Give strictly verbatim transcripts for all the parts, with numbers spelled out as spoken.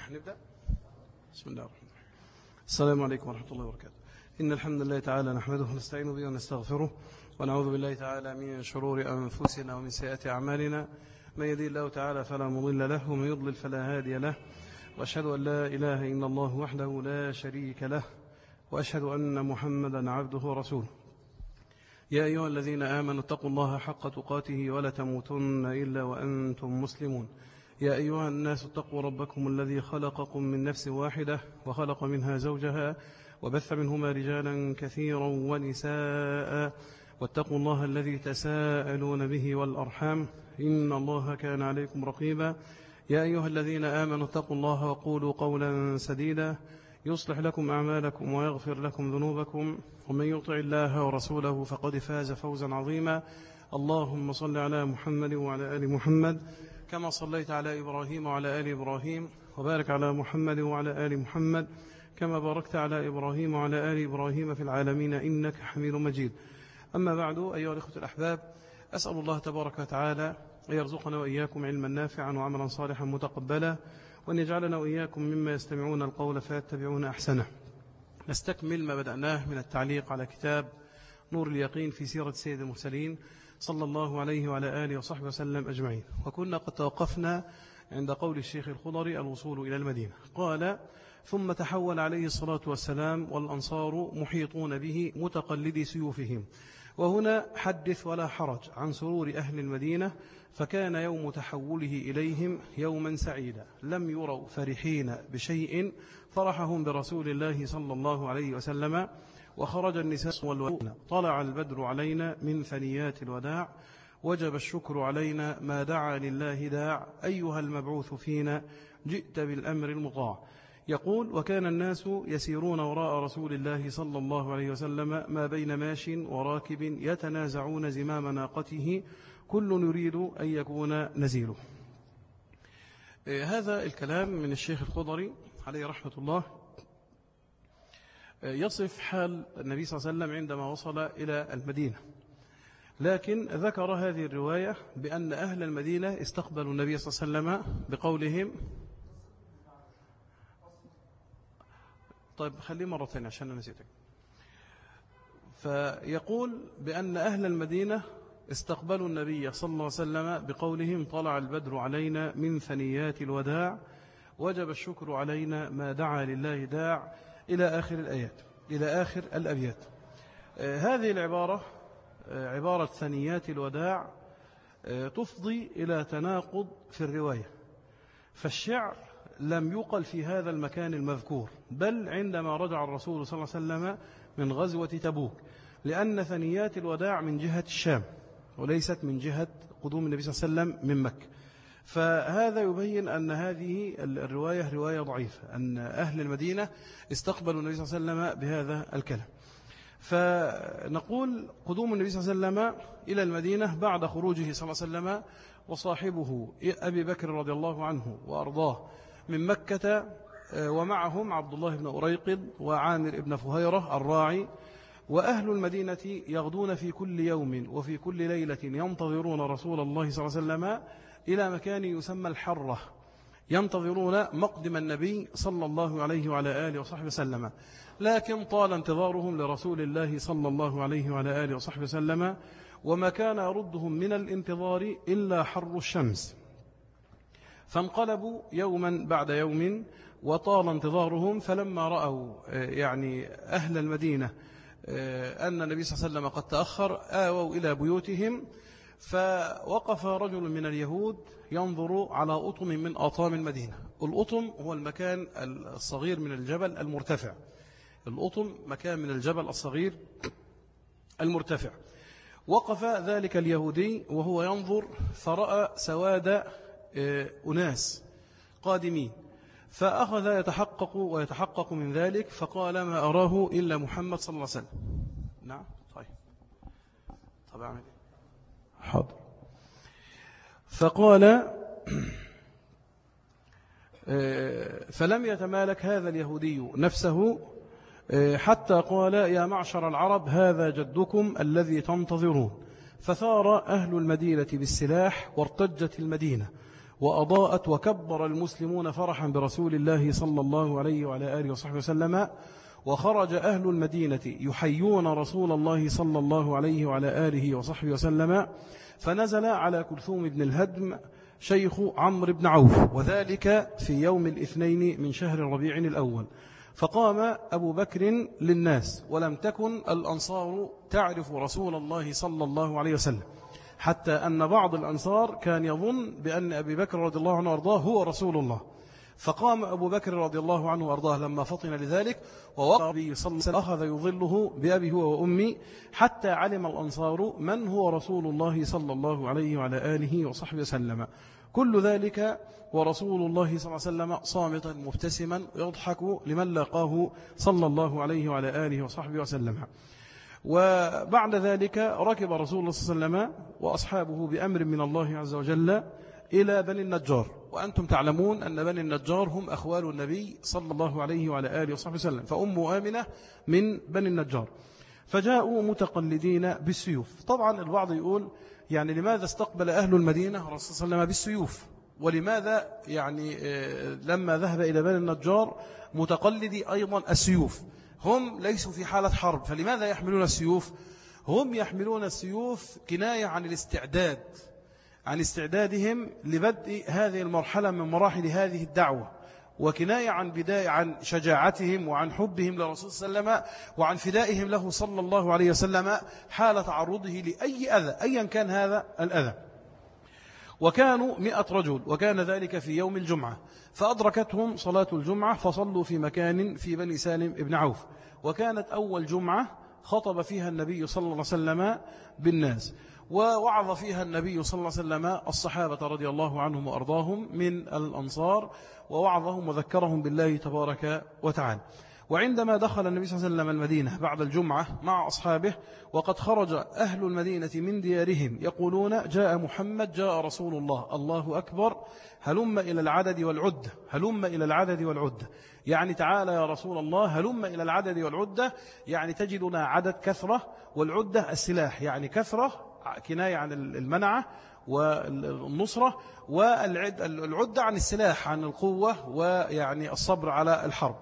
نبدأ. بسم الله الرحمن الرحيم. السلام عليكم ورحمة الله وبركاته. إن الحمد لله تعالى نحمده ونستعين به ونستغفره ونعوذ بالله تعالى من شرور أنفسنا ومن سيئات أعمالنا. من يهده الله تعالى فلا مضل له ومن يضلل فلا هادي له، وأشهد أن لا إله إلا الله وحده لا شريك له، وأشهد أن محمدا عبده ورسوله. يا أيها الذين آمنوا اتقوا الله حق تقاته ولا تموتن إلا وأنتم مسلمون. يا أيها الناس اتقوا ربكم الذي خلقكم من نفس واحدة وخلق منها زوجها وبث منهما رجالا كثيرا ونساء، واتقوا الله الذي تساءلون به والأرحام إن الله كان عليكم رقيبا. يا أيها الذين آمنوا اتقوا الله وقولوا قولا سديدا يصلح لكم أعمالكم ويغفر لكم ذنوبكم، ومن يطع الله ورسوله فقد فاز فوزا عظيما. اللهم صل على محمد وعلى آل محمد كما صليت على إبراهيم وعلى آل إبراهيم، وبارك على محمد وعلى آل محمد كما باركت على إبراهيم وعلى آل إبراهيم في العالمين إنك حميد مجيد. أما بعد، أيها الأخوة الأحباب، أسأل الله تبارك وتعالى أن يرزقنا وإياكم علما نافعا وعملا صالحا متقبلا، وأن يجعلنا وإياكم مما يستمعون القول فيتبعون أحسنه. نستكمل ما بدأناه من التعليق على كتاب نور اليقين في سيرة سيد المرسلين صلى الله عليه وعلى آله وصحبه وسلم أجمعين. وكنا قد توقفنا عند قول الشيخ الخضري الوصول إلى المدينة. قال: ثم تحول عليه الصلاة والسلام والأنصار محيطون به متقلدي سيوفهم. وهنا حدث ولا حرج عن سرور أهل المدينة، فكان يوم تحوله إليهم يوما سعيدا، لم يروا فرحين بشيء فرحهم برسول الله صلى الله عليه وسلم. وخرج النساء والولدان، طلع البدر علينا من ثنيات الوداع، وجب الشكر علينا ما دعا لله داع، أيها المبعوث فينا جئت بالأمر المطاع. يقول: وكان الناس يسيرون وراء رسول الله صلى الله عليه وسلم ما بين ماش وراكب يتنازعون زمام ناقته، كل يريد أن يكون نزيله. هذا الكلام من الشيخ الخضري عليه رحمة الله يصف حال النبي صلى الله عليه وسلم عندما وصل إلى المدينة، لكن ذكر هذه الرواية بأن أهل المدينة استقبلوا النبي صلى الله عليه وسلم بقولهم. طيب خليه مرة ثانية عشان أنا نسيتك. فيقول بأن أهل المدينة استقبلوا النبي صلى الله عليه وسلم بقولهم: طلع البدر علينا من ثنيات الوداع، وجب الشكر علينا ما دعا لله داع، إلى آخر الآيات، إلى آخر الأبيات. آه هذه العبارة، آه عبارة ثنيات الوداع، آه تفضي إلى تناقض في الرواية. فالشعر لم يقل في هذا المكان المذكور، بل عندما رجع الرسول صلى الله عليه وسلم من غزوة تبوك، لأن ثنيات الوداع من جهة الشام وليست من جهة قدوم النبي صلى الله عليه وسلم من مكة. فهذا يبين أن هذه الرواية رواية ضعيفة، أن أهل المدينة استقبلوا النبي صلى الله عليه وسلم بهذا الكلام. فنقول قدوم النبي صلى الله عليه وسلم إلى المدينة بعد خروجه صلى الله عليه وسلم وصاحبه أبي بكر رضي الله عنه وأرضاه من مكة، ومعهم عبد الله بن أريقض وعامر بن فهيرة الراعي. وأهل المدينة يغدون في كل يوم وفي كل ليلة ينتظرون رسول الله صلى الله عليه وسلم إلى مكان يسمى الحرة، ينتظرون مقدم النبي صلى الله عليه وعلى آله وصحبه وسلم. لكن طال انتظارهم لرسول الله صلى الله عليه وعلى آله وصحبه وسلم، وما كان يردهم من الانتظار إلا حر الشمس. فانقلبوا يوما بعد يوم وطال انتظارهم، فلما رأوا يعني أهل المدينة أن النبي صلى الله عليه وسلم قد تأخر، آووا إلى بيوتهم. فوقف رجل من اليهود ينظر على أطم من أطام المدينة. الأطم هو المكان الصغير من الجبل المرتفع. الأطم مكان من الجبل الصغير المرتفع. وقف ذلك اليهودي وهو ينظر، فرأى سواد أناس قادمين، فأخذ يتحقق ويتحقق من ذلك، فقال: ما أراه إلا محمد صلى الله عليه وسلم. نعم طيب طب أعمل إيه؟ حاضر. فقال: فلم يتمالك هذا اليهودي نفسه حتى قال: يا معشر العرب، هذا جدكم الذي تنتظرون. فثار أهل المدينة بالسلاح وارتجت المدينة، وأضاءت وكبر المسلمون فرحا برسول الله صلى الله عليه وعلى آله وصحبه وسلم. وخرج أهل المدينة يحيون رسول الله صلى الله عليه وعلى آله وصحبه وسلم، فنزل على كلثوم بن الهدم شيخ عمرو بن عوف، وذلك في يوم الاثنين من شهر الربيع الأول. فقام أبو بكر للناس، ولم تكن الأنصار تعرف رسول الله صلى الله عليه وسلم، حتى أن بعض الأنصار كان يظن بأن أبي بكر رضي الله عنه وأرضاه هو رسول الله. فقام أبو بكر رضي الله عنه وأرضاه لما فطن لذلك، ووقع النبي صلى الله عليه وسلم أخذ يظله بأبي هو وأمي، حتى علم الأنصار من هو رسول الله صلى الله عليه وعلى آله وصحبه وسلم. كل ذلك ورسول الله صلى الله عليه وسلم صامتا مبتسما يضحك لمن لاقاه صلى الله عليه وعلى آله وصحبه وسلم. وبعد ذلك ركب رسول الله صلى الله عليه وسلم وأصحابه بأمر من الله عز وجل إلى بني النجار. وأنتم تعلمون أن بني النجار هم أخوال النبي صلى الله عليه وعلى آله وصحبه وسلم، فأم آمنة من بني النجار. فجاءوا متقلدين بالسيوف. طبعا البعض يقول يعني لماذا استقبل أهل المدينة الرسول صلى الله عليه وسلم بالسيوف، ولماذا يعني لما ذهب إلى بني النجار متقلدي أيضا السيوف؟ هم ليسوا في حالة حرب، فلماذا يحملون السيوف؟ هم يحملون السيوف كناية عن الاستعداد، عن استعدادهم لبدء هذه المرحلة من مراحل هذه الدعوة، وكناية عن بداية عن شجاعتهم وعن حبهم لرسول صلى الله عليه وسلم وعن فدائهم له صلى الله عليه وسلم حال تعرضه لأي أذى أيا كان هذا الأذى. وكانوا مئة رجل، وكان ذلك في يوم الجمعة، فأدركتهم صلاة الجمعة فصلوا في مكان في بني سالم ابن عوف. وكانت أول جمعة خطب فيها النبي صلى الله عليه وسلم بالناس، ووعظ فيها النبي صلى الله عليه وسلم الصحابة رضي الله عنهم وأرضاهم من الأنصار، ووعظهم وذكرهم بالله تبارك وتعالى. وعندما دخل النبي صلى الله عليه وسلم المدينة بعد الجمعة مع أصحابه، وقد خرج أهل المدينة من ديارهم يقولون جاء محمد جاء رسول الله، الله أكبر، هلم إلى العدد والعدة، هلم إلى العدد والعدة، يعني تعالى يا رسول الله هلم إلى العدد والعدة، يعني تجدنا عدد كثرة، والعدة السلاح، يعني كثرة كناية عن المنعة والنصرة، والعدة عن السلاح، عن القوة ويعني الصبر على الحرب.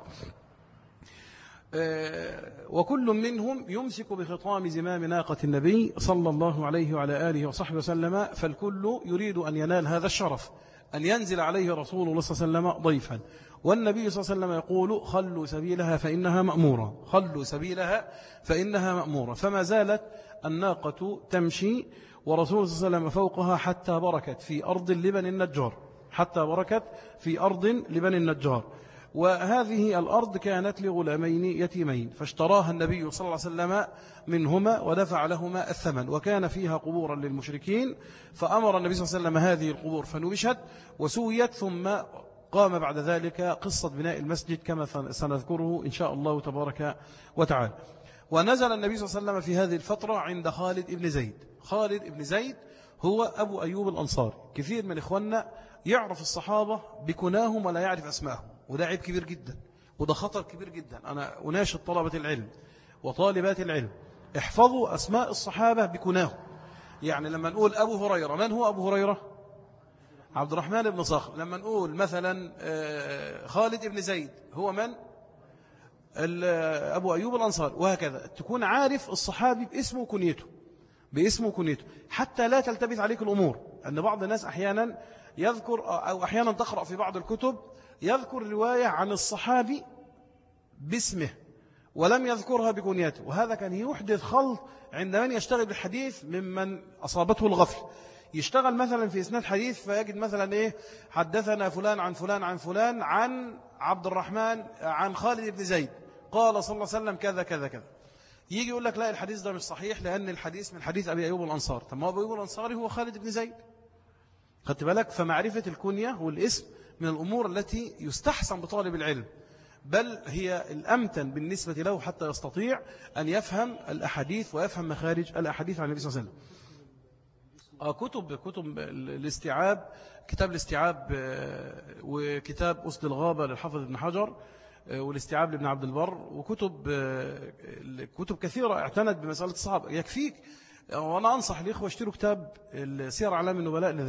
وكل منهم يمسك بخطام زمام ناقة النبي صلى الله عليه وعلى آله وصحبه وسلم، فالكل يريد أن ينال هذا الشرف، أن ينزل عليه رسول الله صلى الله عليه وسلم ضيفا. والنبي صلى الله عليه وسلم يقول خلوا سبيلها فإنها مأمورة، خلوا سبيلها فإنها مأمورة. فما زالت الناقة تمشي ورسول صلى الله عليه وسلم فوقها حتى بركت في أرض لبني النجار، حتى بركت في أرض لبني النجار. وهذه الأرض كانت لغلامين يتيمين، فاشتراها النبي صلى الله عليه وسلم منهما ودفع لهما الثمن، وكان فيها قبورا للمشركين، فأمر النبي صلى الله عليه وسلم هذه القبور فنبشت وسويت، ثم قام بعد ذلك قصة بناء المسجد كما سنذكره إن شاء الله تبارك وتعالى. ونزل النبي صلى الله عليه وسلم في هذه الفترة عند خالد بن زيد. خالد بن زيد هو أبو أيوب الأنصاري. كثير من إخواننا يعرف الصحابة بكناهم ولا يعرف أسماءهم، وده عيب كبير جدا، وده خطر كبير جدا. أنا أناشد طلبة العلم وطالبات العلم، احفظوا أسماء الصحابة بكناهم. يعني لما نقول أبو هريرة، من هو أبو هريرة؟ عبد الرحمن بن صخر. لما نقول مثلا خالد بن زيد، هو من؟ أبو أيوب الأنصاري، وهكذا. تكون عارف الصحابي باسمه وكنيته، باسمه وكنيته، حتى لا تلتبس عليك الأمور. أن بعض الناس أحيانا يذكر أو أحيانا تقرأ في بعض الكتب يذكر رواية عن الصحابي باسمه ولم يذكرها بكنيته، وهذا كان يحدث خلط عند من يشتغل بالحديث ممن أصابته الغفل. يشتغل مثلا في إسناد حديث فيجد مثلا إيه، حدثنا فلان عن فلان عن فلان عن عبد الرحمن عن خالد بن زيد قال صلى الله عليه وسلم كذا كذا كذا. يجي يقول لك لا، الحديث ده مش صحيح لأن الحديث من حديث أبي أيوب الأنصار. طب ما أبي أيوب الأنصاري هو خالد بن زيد. خدت بالك؟ فمعرفة الكنية والاسم من الأمور التي يستحسن بطالب العلم، بل هي الأمتن بالنسبة له حتى يستطيع أن يفهم الأحاديث ويفهم مخارج الأحاديث عن النبي صلى الله عليه وسلم. كتب كتب الاستيعاب، كتاب الاستيعاب وكتاب أسد الغابة للحافظ ابن حجر والاستيعاب لابن عبد البر، وكتب كتب كثيرة اعتنت بمسألة الصحابة. يكفيك، وأنا أنصح الإخوة اشتروا كتاب سير أعلام النبلاء للذهبي.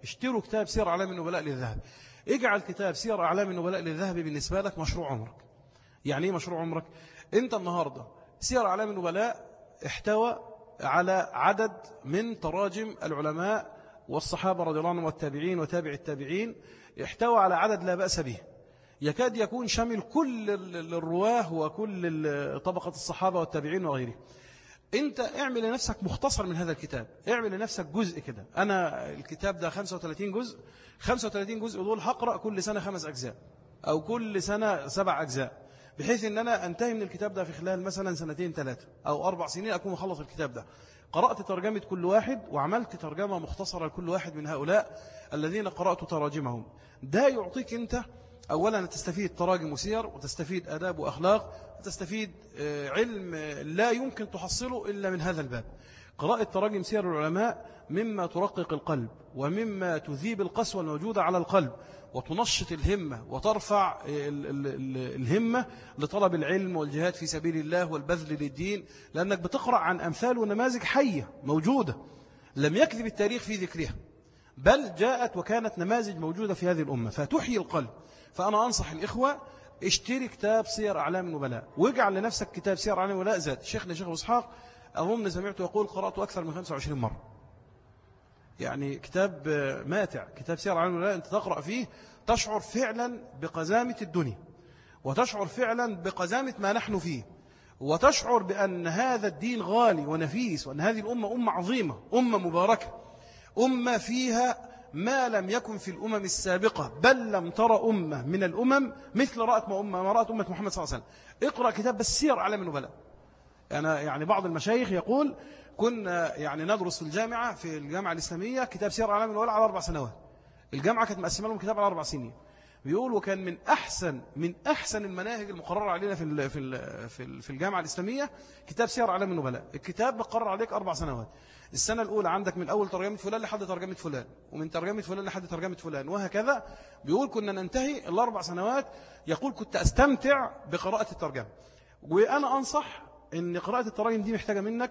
اشتروا كتاب سير أعلام النبلاء للذهبي. اجعل كتاب سير أعلام النبلاء للذهبي بالنسبة لك مشروع عمرك. يعني ايه مشروع عمرك؟ انت النهاردة سير أعلام النبلاء احتوى على عدد من تراجم العلماء والصحابة رضي الله عنهم والتابعين وتابع التابعين، احتوى على عدد لا بأس به، يكاد يكون شامل كل الرواه وكل طبقة الصحابة والتابعين وغيره. انت اعمل لنفسك مختصر من هذا الكتاب، اعمل لنفسك جزء كده. انا الكتاب ده خمسة وثلاثين جزء، خمسة وثلاثين جزء دول هقرأ كل سنة خمس أجزاء أو كل سنة سبع أجزاء، بحيث ان انا انتهي من الكتاب ده في خلال مثلا سنتين ثلاثة او اربع سنين اكون مخلص الكتاب ده. قرأت ترجمة كل واحد وعملت ترجمة مختصرة لكل واحد من هؤلاء الذين قرأت تراجمهم. ده يعطيك انت اولا تستفيد تراجم وسير، وتستفيد آداب وأخلاق، وتستفيد علم لا يمكن تحصله إلا من هذا الباب. قراءة تراجم سير العلماء مما ترقق القلب ومما تذيب القسوة الموجودة على القلب وتنشط الهمة وترفع الهمة لطلب العلم والجهاد في سبيل الله والبذل للدين، لأنك بتقرأ عن أمثال ونماذج حية موجودة لم يكذب التاريخ في ذكرها، بل جاءت وكانت نماذج موجودة في هذه الأمة فتحيي القلب. فأنا أنصح الإخوة اشتري كتاب سير أعلام النبلاء، واجعل لنفسك كتاب سير أعلام النبلاء ذات. شيخنا شيخ إسحاق أظن سمعته يقول قرأته أكثر من خمسة وعشرين مرة. يعني كتاب ماتع، كتاب سير أعلام النبلاء أنت تقرأ فيه تشعر فعلا بقزامة الدنيا، وتشعر فعلا بقزامة ما نحن فيه، وتشعر بأن هذا الدين غالي ونفيس، وأن هذه الأمة أمة عظيمة، أمة مباركة، أمة فيها ما لم يكن في الأمم السابقة، بل لم ترى أمة من الأمم مثل رأت ما أمة ما رأت أمة محمد صلى الله عليه وسلم. اقرأ كتاب بس سير أعلام النبلاء. أنا يعني بعض المشايخ يقول كنا يعني ندرس في الجامعة في الجامعة الإسلامية كتاب سير أعلام النبلاء على أربع سنوات. الجامعة كانت مقسمة لهم كتاب على أربع سنين. بيقول وكان من أحسن من أحسن المناهج المقررة علينا في في في الجامعة الإسلامية كتاب سير أعلام النبلاء. الكتاب مقرر عليك أربع سنوات. السنة الأولى عندك من أول ترجمة فلان لحد ترجمة فلان، ومن ترجمة فلان لحد ترجمة فلان، وهكذا. بيقول كنا ننتهي الأربع سنوات، يقول كنت أستمتع بقراءة الترجمة. وأنا أنصح أن قراءة التراجم دي محتاجة منك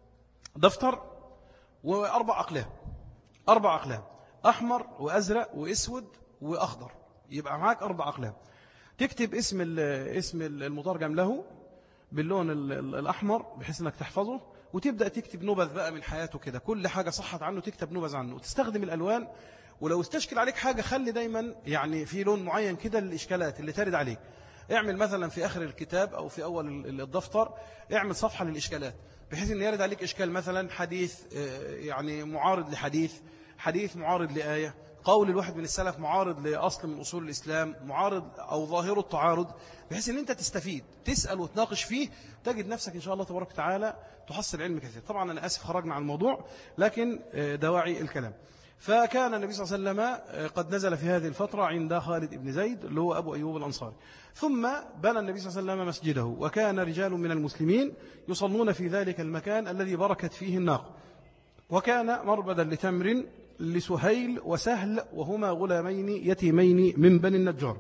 دفتر وأربع أقلام، أربع أقلام أحمر وأزرق وأسود وأخضر، يبقى معاك أربع أقلام. تكتب اسم اسم المترجم له باللون الأحمر بحيث أنك تحفظه، وتبدأ تكتب نبذ بقى من حياته كده، كل حاجة صحت عنه تكتب نبذ عنه، وتستخدم الألوان. ولو استشكل عليك حاجة خلي دايما يعني في لون معين كده للإشكالات اللي ترد عليك. اعمل مثلا في آخر الكتاب أو في أول الدفتر اعمل صفحة للإشكالات، بحيث أن يرد عليك إشكال مثلا حديث يعني معارض لحديث، حديث معارض لآية، قول الواحد من السلف معارض لأصل من أصول الإسلام، معارض أو ظاهر التعارض، بحيث أن أنت تستفيد تسأل وتناقش فيه، تجد نفسك إن شاء الله تبارك وتعالى تحصل علم كثير. طبعا أنا آسف خرجنا عن الموضوع، لكن دواعي الكلام. فكان النبي صلى الله عليه وسلم قد نزل في هذه الفترة عند خالد بن زيد اللي هو أبو أيوب الأنصاري، ثم بنى النبي صلى الله عليه وسلم مسجده، وكان رجال من المسلمين يصلون في ذلك المكان الذي بركت فيه الناقة، وكان مربدا لتمر لسهيل وسهل، وهما غلامين يتيمين من بني النجار،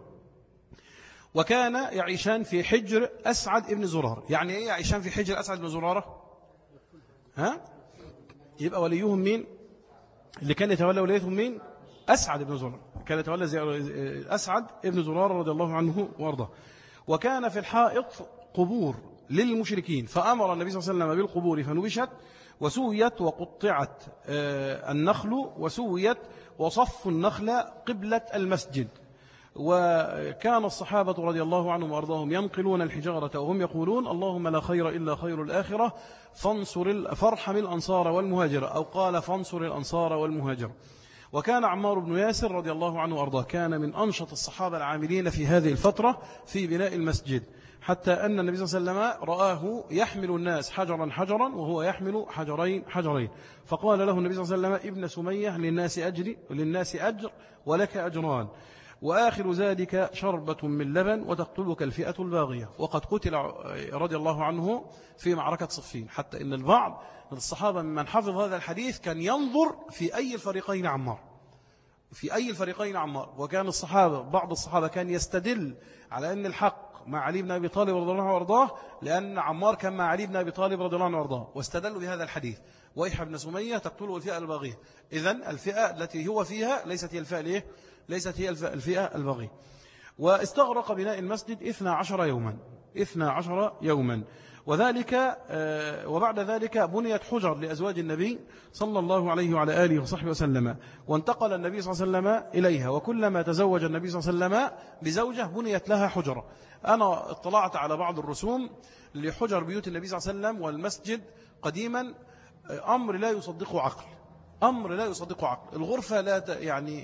وكان يعيشان في حجر أسعد ابن زرار. يعني إيه يعيشان في حجر أسعد ابن زرارة؟ ها؟ يبقى وليهم مين؟ اللي كان يتولى ولايتهم مين؟ أسعد ابن زرار، كان يتولى أسعد ابن زرار رضي الله عنه وارضاه. وكان في الحائط قبور للمشركين، فأمر النبي صلى الله عليه وسلم بالقبور فنبشت وسويت وقطعت النخل وسويت وصف النخل قبلة المسجد. وكان الصحابة رضي الله عنهم وأرضاهم ينقلون الحجارة وهم يقولون اللهم لا خير إلا خير الآخرة فانصر فارحم الأنصار والمهاجر، أو قال فانصر الأنصار والمهاجر. وكان عمار بن ياسر رضي الله عنه وأرضاه كان من أنشط الصحابة العاملين في هذه الفترة في بناء المسجد، حتى أن النبي صلى الله عليه وسلم رآه يحمل الناس حجرا حجرا وهو يحمل حجرين حجرين، فقال له النبي صلى الله عليه وسلم ابن سمية للناس أجر للناس أجر ولك أجران، وآخر ذلك شربة من لبن وتقتلك الفئة الباغية. وقد قتل رضي الله عنه في معركة صفين، حتى إن البعض من الصحابة ممن حفظ هذا الحديث كان ينظر في أي الفريقين عمار، في أي الفريقين عمار. وكان الصحابة بعض الصحابة كان يستدل على أن الحق مع علي بن أبي طالب رضي الله عنه وارضاه، لأن عمار كان مع علي بن أبي طالب رضي الله عنه وارضاه، واستدلوا بهذا الحديث. ويح بن سمية تقتله الفئة الباغية. إذن الفئة التي هو فيها ليست هي الفئة ليه؟ ليست هي الفئة الباغية. واستغرق بناء المسجد اثنا عشر يوما اثنا عشر يوما وذلك وبعد ذلك بنيت حجر لأزواج النبي صلى الله عليه وعلى آله وصحبه وسلم، وانتقل النبي صلى الله عليه وسلم إليها، وكلما تزوج النبي صلى الله عليه وسلم بزوجة بنيت لها حجرة. أنا اطلعت على بعض الرسوم لحجر بيوت النبي صلى الله عليه وسلم والمسجد قديما، أمر لا يصدقه عقل، أمر لا يصدقه عقل. الغرفة لا ت... يعني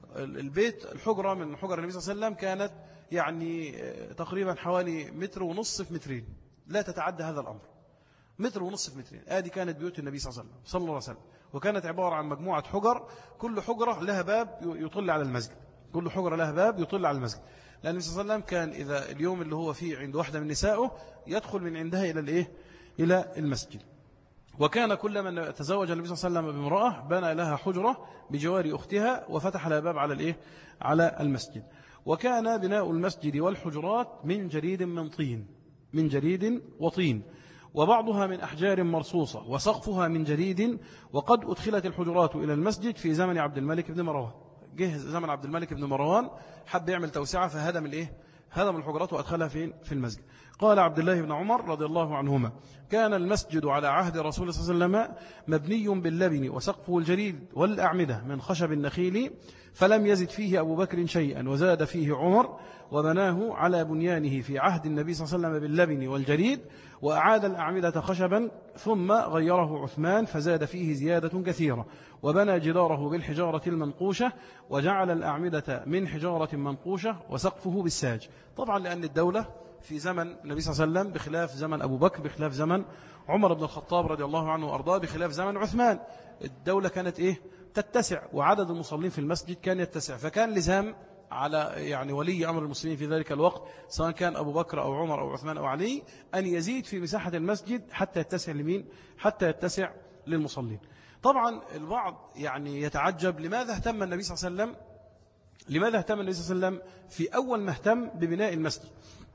البيت الحجرة من حجر النبي صلى الله عليه وسلم كانت يعني تقريبا حوالي متر ونصف في مترين، لا تتعدى هذا الأمر، متر ونصف في مترين. آدي كانت بيوت النبي صلى الله عليه وسلم صلى الله عليه وسلم، وكانت عبارة عن مجموعة حجر، كل حجرة لها باب يطل على المسجد، كل حجرة لها باب يطل على المسجد. لأن النبي صلى الله عليه وسلم كان إذا اليوم اللي هو فيه عند واحدة من نسائه يدخل من عندها إلى الإيه؟ إلى المسجد. وكان كل من تزوج النبي صلى الله عليه وسلم بامرأة بنى لها حجرة بجوار أختها وفتح لها باب على الإيه؟ على المسجد. وكان بناء المسجد والحجرات من جريد من طين، من جريد وطين، وبعضها من أحجار مرصوصة، وسقفها من جريد. وقد أدخلت الحجرات إلى المسجد في زمن عبد الملك بن مروان، جه زمن عبد الملك بن مروان حب يعمل توسعة فهدم الإيه؟ هدم الحجرات وأدخلها في في المسجد. قال عبد الله بن عمر رضي الله عنهما: كان المسجد على عهد رسول الله صلى الله عليه وسلم مبني باللبن وسقفه الجريد والأعمدة من خشب النخيل، فلم يزد فيه أبو بكر شيئا وزاد فيه عمر، وبناه على بنيانه في عهد النبي صلى الله عليه وسلم باللبن والجريد، وأعاد الأعمدة خشبا، ثم غيره عثمان فزاد فيه زيادة كثيرة، وبنى جداره بالحجارة المنقوشة، وجعل الأعمدة من حجارة منقوشة، وسقفه بالساج. طبعا لأن الدولة في زمن النبي صلى الله عليه وسلم بخلاف زمن أبو بكر، بخلاف زمن عمر بن الخطاب رضي الله عنه وأرضاه، بخلاف زمن عثمان، الدولة كانت إيه؟ تتسع، وعدد المصلين في المسجد كان يتسع، فكان لزام على يعني ولي أمر المسلمين في ذلك الوقت، سواء كان أبو بكر أو عمر أو عثمان أو علي، أن يزيد في مساحة المسجد حتى يتسع لمين؟ حتى يتسع للمصلين. طبعا البعض يعني يتعجب لماذا اهتم النبي صلى الله عليه وسلم لماذا اهتم النبي صلى الله عليه وسلم في أول ما اهتم ببناء المسجد؟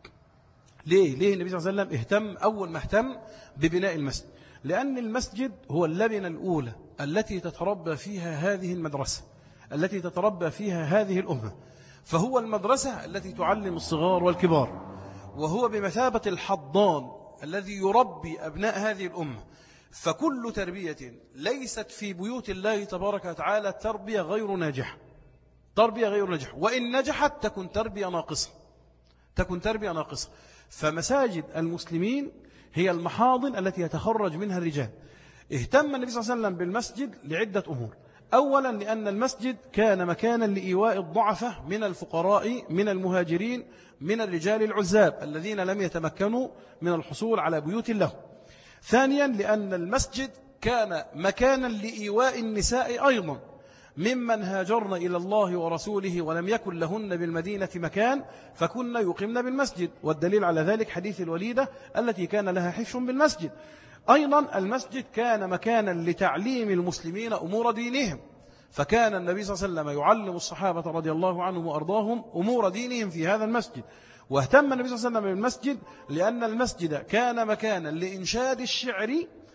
ليه؟ ليه النبي صلى الله عليه وسلم اهتم أول ما اهتم ببناء المسجد؟ لأن المسجد هو اللبنة الأولى التي تتربى فيها هذه المدرسة، التي تتربى فيها هذه الأمة، فهو المدرسة التي تعلم الصغار والكبار، وهو بمثابة الحضان الذي يربي أبناء هذه الأمة. فكل تربية ليست في بيوت الله تبارك وتعالى تربية غير ناجحة، تربية غير ناجحة، وإن نجحت تكون تربية ناقصة، تكون تربية ناقصة. فمساجد المسلمين هي المحاضن التي يتخرج منها الرجال. اهتم النبي صلى الله عليه وسلم بالمسجد لعدة أمور. أولا لأن المسجد كان مكانا لإيواء الضعفة من الفقراء، من المهاجرين، من الرجال العزاب الذين لم يتمكنوا من الحصول على بيوت له. ثانيا لأن المسجد كان مكانا لإيواء النساء أيضا ممن هاجرن إلى الله ورسوله ولم يكن لهن بالمدينة مكان، فكنا يقمن بالمسجد. والدليل على ذلك حديث الوليدة التي كان لها حفش بالمسجد. أيضا المسجد كان مكانا لتعليم المسلمين أمور دينهم، فكان النبي صلى الله عليه وسلم يعلم الصحابة رضي الله عنهم وأرضاهم أمور دينهم في هذا المسجد. واهتم النبي صلى الله عليه وسلم بالمسجد لأن المسجد كان مكانا لإنشاد الشعر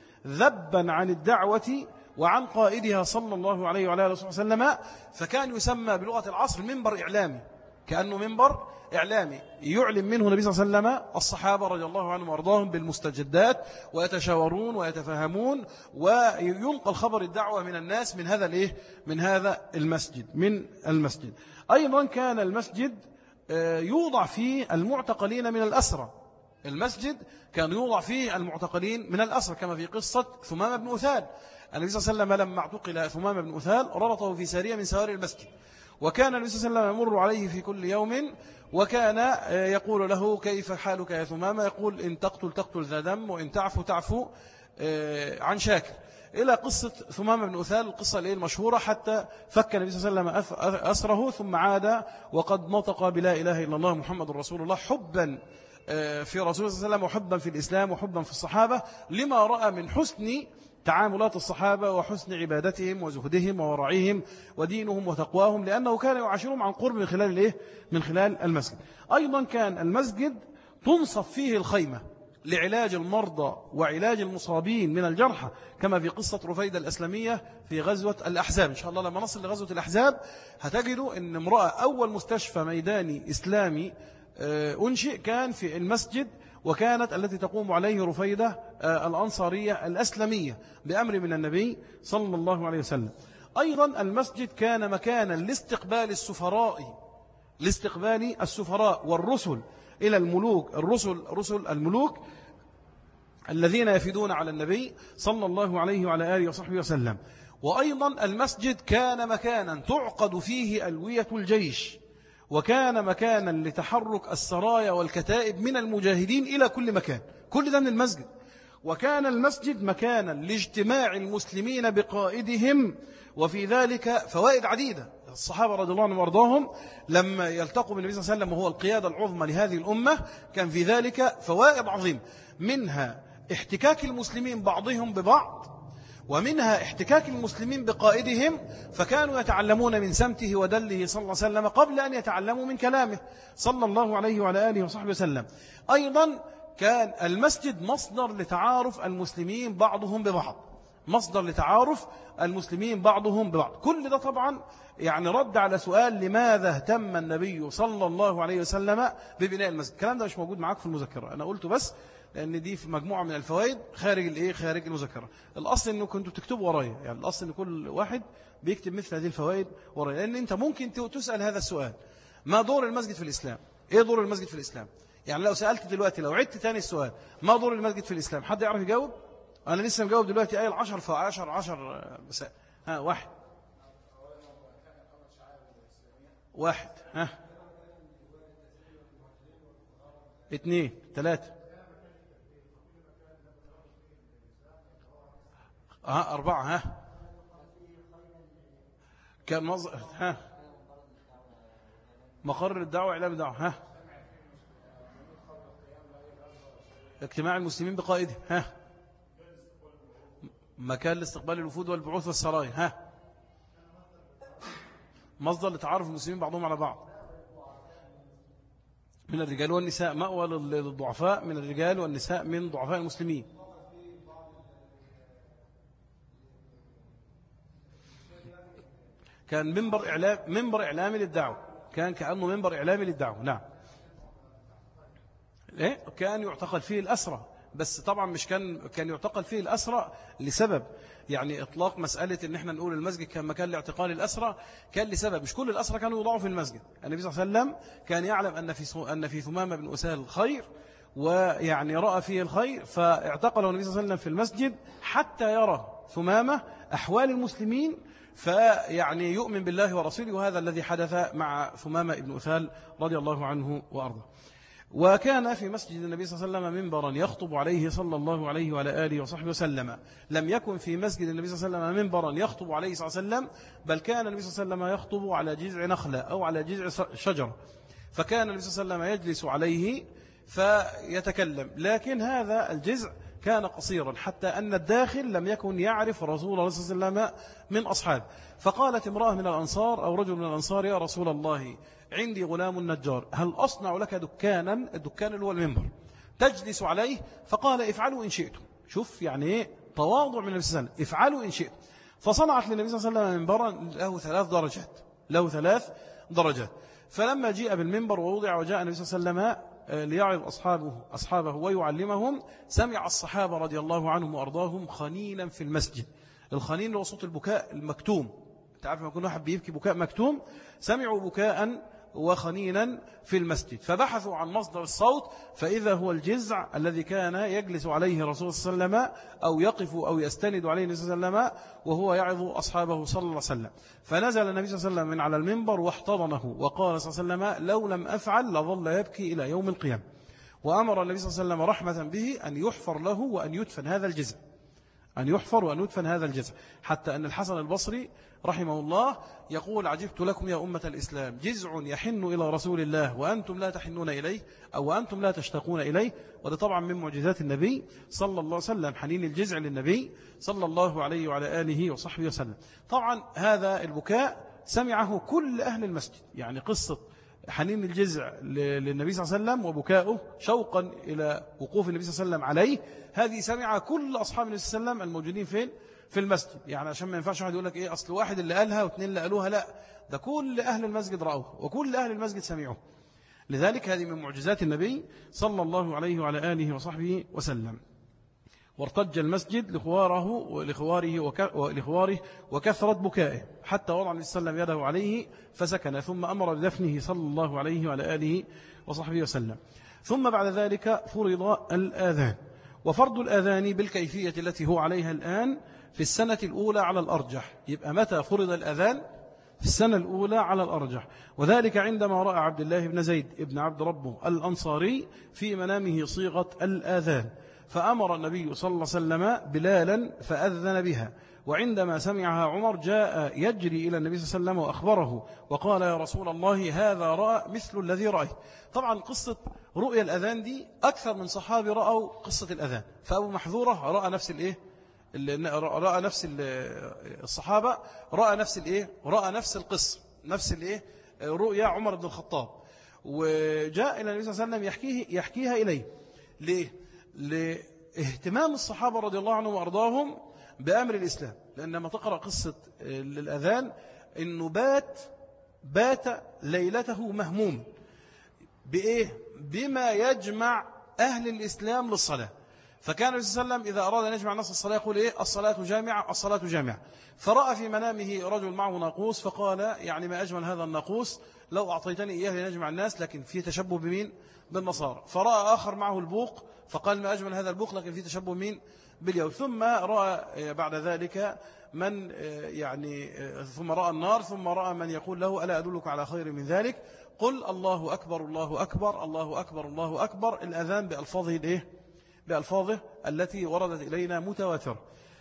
ذبا عن الدعوة وعن قائدها صلى الله عليه وعلى آله وسلم، فكان يسمى بلغة العصر منبر إعلامي، كأنه منبر إعلامي يعلم منه النبي صلى الله عليه وسلم الصحابة رضي الله عنهم وأرضاهم بالمستجدات، ويتشاورون ويتفاهمون، وينقل خبر الدعوة من الناس من هذا الإيه؟ من هذا المسجد، من المسجد. أيضا كان المسجد يوضع فيه المعتقلين من الأسرى، المسجد كان يوضع فيه المعتقلين من الأسرى، كما في قصة ثمامة بن أثال. النبي صلى الله عليه وسلم لما اعتقل ثمامة بن أثال ربطه في سارية من سواري المسجد، وكان النبي صلى الله عليه وسلم يمر عليه في كل يوم، وكان يقول له: كيف حالك يا ثمامة؟ يقول: إن تقتل تقتل ذا دم، وإن تعفو تعفو عن شاكر، إلى قصة ثمامة بن أثال، القصة المشهورة، حتى فك النبي صلى الله عليه وسلم أسره ثم عاد وقد نطق بلا إله إلا الله محمد رسول الله، حبا في رسول الله صلى الله عليه وسلم، وحبا في الإسلام، وحبا في الصحابة، لما رأى من حسن تعاملات الصحابة وحسن عبادتهم وزهدهم وورعهم ودينهم وتقواهم، لأنه كان يعاشرهم عن قرب من خلال الإيه؟ من خلال المسجد. أيضا كان المسجد تنصب فيه الخيمة، لعلاج المرضى وعلاج المصابين من الجرحى، كما في قصة رفيدة الأسلمية في غزوة الأحزاب. إن شاء الله لما نصل لغزوة الأحزاب هتجدوا أن امرأة أول مستشفى ميداني إسلامي أنشئ كان في المسجد، وكانت التي تقوم عليه رفيدة الأنصارية الأسلمية بأمر من النبي صلى الله عليه وسلم. أيضا المسجد كان مكانا لاستقبال السفراء لاستقبال السفراء والرسل إلى الملوك، الرسل رسل الملوك الذين يفدون على النبي صلى الله عليه وعلى آله وصحبه وسلم. وأيضا المسجد كان مكانا تعقد فيه ألوية الجيش، وكان مكانا لتحرك السرايا والكتائب من المجاهدين إلى كل مكان، كل ده من المسجد. وكان المسجد مكانا لاجتماع المسلمين بقائدهم، وفي ذلك فوائد عديدة. الصحابة رضي الله عنهم وارضاهم لما يلتقوا بالنبي صلى الله عليه وسلم وهو القيادة العظمى لهذه الأمة كان في ذلك فوائد عظيمة، منها احتكاك المسلمين بعضهم ببعض، ومنها احتكاك المسلمين بقائدهم، فكانوا يتعلمون من سمته ودله صلى الله عليه وسلم قبل أن يتعلموا من كلامه صلى الله عليه وعلى آله وصحبه وسلم. أيضا كان المسجد مصدر لتعارف المسلمين بعضهم ببعض، مصدر لتعارف المسلمين بعضهم ببعض. كل ده طبعا يعني رد على سؤال لماذا اهتم النبي صلى الله عليه وسلم ببناء المسجد. الكلام ده مش موجود معاك في المذكرة، أنا قلته بس لأن دي في مجموعة من الفوائد خارج الإيه خارج المذكرة. الأصل إنه كنتوا تكتبوا ورايا، يعني الأصل إن كل واحد بيكتب مثل هذه الفوائد ورايا، لأن أنت ممكن تسأل هذا السؤال: ما دور المسجد في الإسلام؟ إيه دور المسجد في الإسلام؟ يعني لو سألت دلوقتي، لو عدت تاني السؤال ما دور المسجد في الإسلام، حد يعرف يجاوب؟ أنا لسه مجاوب دلوقتي آية العشر فعشر عشر مساء. ها واحد واحد ها اثنين ثلاثة ها أربعة ها كان مظهر ها مقر الدعوة إعلام الدعوة ها اجتماع المسلمين بقائده ها مكان لاستقبال الوفود والبعوث والسرايا ها مصدر لتعارف المسلمين بعضهم على بعض من الرجال والنساء مأوى للضعفاء من الرجال والنساء من ضعفاء المسلمين كان منبر إعلام منبر إعلامي للدعوة كان كأنه منبر إعلامي للدعوة نعم إيه؟ كان يعتقل فيه الأسرى بس طبعا مش كان كان يعتقل فيه الأسرى لسبب يعني إطلاق مسألة إن إحنا نقول المسجد كان مكان لاعتقال الأسرى كان لسبب مش كل الأسرى كانوا يوضعوا في المسجد. النبي صلى الله عليه وسلم كان يعلم أن في أن في ثمامة بن أسال الخير ويعني رأى فيه الخير فاعتقله النبي صلى الله عليه وسلم في المسجد حتى يرى ثمامة أحوال المسلمين فيعني يؤمن بالله ورسوله وهذا الذي حدث مع ثمامة بن أسال رضي الله عنه وأرضاه. وكان في مسجد النبي صلى الله عليه وسلم منبرا يخطب عليه صلى الله عليه وعلى آله وصحبه وسلم. لم يكن في مسجد النبي صلى الله عليه وسلم منبرا يخطب عليه صلى الله عليه وسلم بل كان النبي صلى الله عليه وسلم يخطب على جذع نخلة أو على جذع شجرة فكان النبي صلى الله عليه وسلم يجلس عليه فيتكلم لكن هذا الجذع كان قصيرا حتى أن الداخل لم يكن يعرف رسول الله صلى الله عليه وسلم من أصحابه. فقالت امرأة من الأنصار أو رجل من الأنصار يا رسول الله عندي غلام نجار هل أصنع لك دكانا الدكان اللي هو المنبر تجلس عليه فقال افعلوا إن شئتم. شوف يعني ايه تواضع من النبي صلى الله عليه وسلم افعلوا إن شئتم. فصنعت للنبي صلى الله عليه وسلم منبرا له ثلاث درجات له ثلاث درجات فلما جاء بالمنبر ووضع وجاء النبي صلى الله عليه وسلم ليعظ أصحابه, أصحابه ويعلمهم سمع الصحابة رضي الله عنهم وأرضاهم خنينا في المسجد. الخنين هو صوت البكاء المكتوم تعرف ما يكون واحد بيبكي بكاء مكتوم سمعوا بكاء وخنينا في المسجد فبحثوا عن مصدر الصوت فإذا هو الجذع الذي كان يجلس عليه رسول الله صلى الله عليه وسلم أو يقف أو يستند عليه النبي صلى الله عليه وسلم وهو يعظ أصحابه صلى الله عليه وسلم. فنزل النبي صلى الله عليه وسلم من على المنبر واحتضنه وقال صلى الله عليه وسلم لو لم أفعل لظل يبكي إلى يوم القيامة. وأمر النبي صلى الله عليه وسلم رحمة به أن يحفر له وأن يدفن هذا الجذع أن يحفر وأن يدفن هذا الجذع حتى أن الحسن البصري رحمه الله يقول عجبت لكم يا أمة الإسلام جذع يحن إلى رسول الله وأنتم لا تحنون إليه أو أنتم لا تشتاقون إليه. وده طبعا من معجزات النبي صلى الله عليه وسلم حنين الجذع للنبي صلى الله عليه وعلى آله وصحبه وسلم. طبعا هذا البكاء سمعه كل أهل المسجد يعني قصة حنين الجزع للنبي صلى الله عليه وسلم وبكاؤه شوقا إلى وقوف النبي صلى الله عليه وسلم عليه، هذه سمع كل أصحاب النبي صلى الله عليه وسلم الموجودين فين؟ في المسجد. يعني عشان ما ينفعش واحد يقول لك إيه أصل واحد اللي قالها واثنين اللي قالوها، لا، ده كل أهل المسجد رأوه وكل أهل المسجد سمعوه. لذلك هذه من معجزات النبي صلى الله عليه وعلى آله وصحبه وسلم. وارتج المسجد لخواره ولخواره ولخواره وكثرة بكائه حتى وضع النبي صلى الله عليه وسلم يده عليه فسكن، ثم أمر بدفنه صلى الله عليه وعلى آله وصحبه وسلم. ثم بعد ذلك فرض الآذان، وفرض الآذان بالكيفية التي هو عليها الآن في السنة الأولى على الأرجح. يبقى متى فرض الآذان؟ في السنة الأولى على الأرجح، وذلك عندما رأى عبد الله بن زيد ابن عبد ربه الأنصاري في منامه صيغة الآذان، فأمر النبي صلى الله عليه وسلم بلالا فأذن بها. وعندما سمعها عمر جاء يجري إلى النبي صلى الله عليه وسلم وأخبره وقال يا رسول الله هذا رأى مثل الذي رأيه. طبعا قصة رؤيا الأذان دي أكثر من صحابي رأوا قصة الأذان، فأبو محذورة رأى نفس الإيه، رأى نفس الصحابة رأى نفس الإيه، رأى نفس القصة، نفس الإيه، رؤيا عمر بن الخطاب، وجاء إلى النبي صلى الله عليه وسلم يحكيه يحكيها إليه. ليه؟ لاهتمام الصحابة رضي الله عنهم وأرضاهم بأمر الإسلام. لأنما تقرأ قصة الأذان إنه بات بات ليلته مهموم بإيه؟ بما يجمع أهل الإسلام للصلاة. فكان النبي صلى الله عليه وسلم إذا أراد أن يجمع الناس الصلاة يقول إيه؟ الصلاة جامعة، الصلاة جامعة. فرأى في منامه رجل معه ناقوس فقال يعني ما أجمل هذا الناقوس، لو أعطيتني إياه لنجمع الناس، لكن فيه تشبه بمين؟ بالنصارى. فرأى آخر معه البوق فقال ما أجمل هذا البوق، لكن فيه تشبه مين؟ باليهود. ثم رأى بعد ذلك من يعني ثم رأى النار، ثم رأى من يقول له ألا أدلك على خير من ذلك؟ قل الله أكبر الله أكبر الله أكبر الله أكبر. الأذان بألفاظه الإيه؟ بألفاظه التي وردت إلينا متواتر.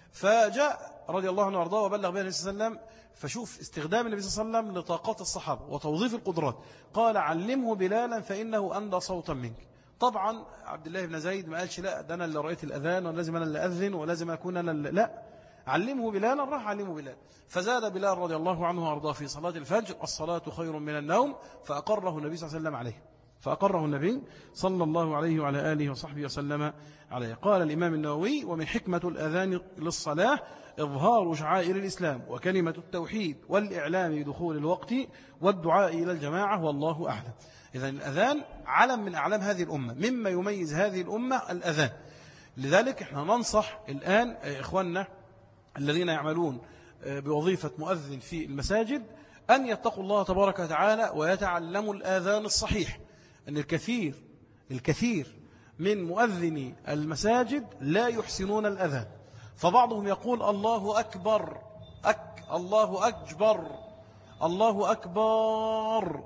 فجاء رضي الله عنه وارضاه وبلغ بها النبي صلى الله عليه وسلم. فشوف استخدام النبي صلى الله عليه وسلم لطاقات الصحابة وتوظيف القدرات. قال علمه بلالا فإنه أندى صوتا منك. طبعا عبد الله بن زيد ما قالش لا ده أنا اللي رأيت الأذان ولازم أنا اللي أذن ولازم أكون أنا اللي لا، علمه بلالا، راح علمه بلال. فزاد بلال رضي الله عنه وارضاه في صلاة الفجر الصلاة خير من النوم، فأقره النبي صلى الله عليه وسلم عليه فأقره النبي صلى الله عليه وعلى آله وصحبه وسلم عليه. قال الإمام النووي ومن حكمة الأذان للصلاة إظهار شعائر الإسلام وكلمة التوحيد والإعلام بدخول الوقت والدعاء إلى الجماعة والله أعلم. إذن الأذان علم من أعلام هذه الأمة، مما يميز هذه الأمة الأذان. لذلك احنا ننصح الآن إخواننا الذين يعملون بوظيفة مؤذن في المساجد أن يتقوا الله تبارك وتعالى ويتعلموا الآذان الصحيح. أن الكثير الكثير من مؤذني المساجد لا يحسنون الأذان، فبعضهم يقول الله أكبر أك الله أكبر الله أكبر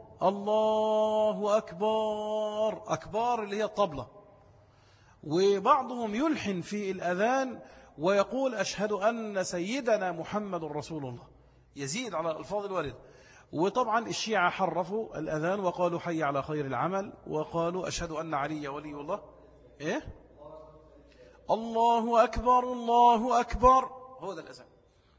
الله أكبر أكبر اللي هي الطبلة. وبعضهم يلحن في الأذان ويقول أشهد أن سيدنا محمد رسول الله، يزيد على الألفاظ الواردة. وطبعا الشيعة حرفوا الأذان وقالوا حي على خير العمل، وقالوا أشهد أن علي ولي الله. إيه؟ الله أكبر الله أكبر، هو ده الأذان.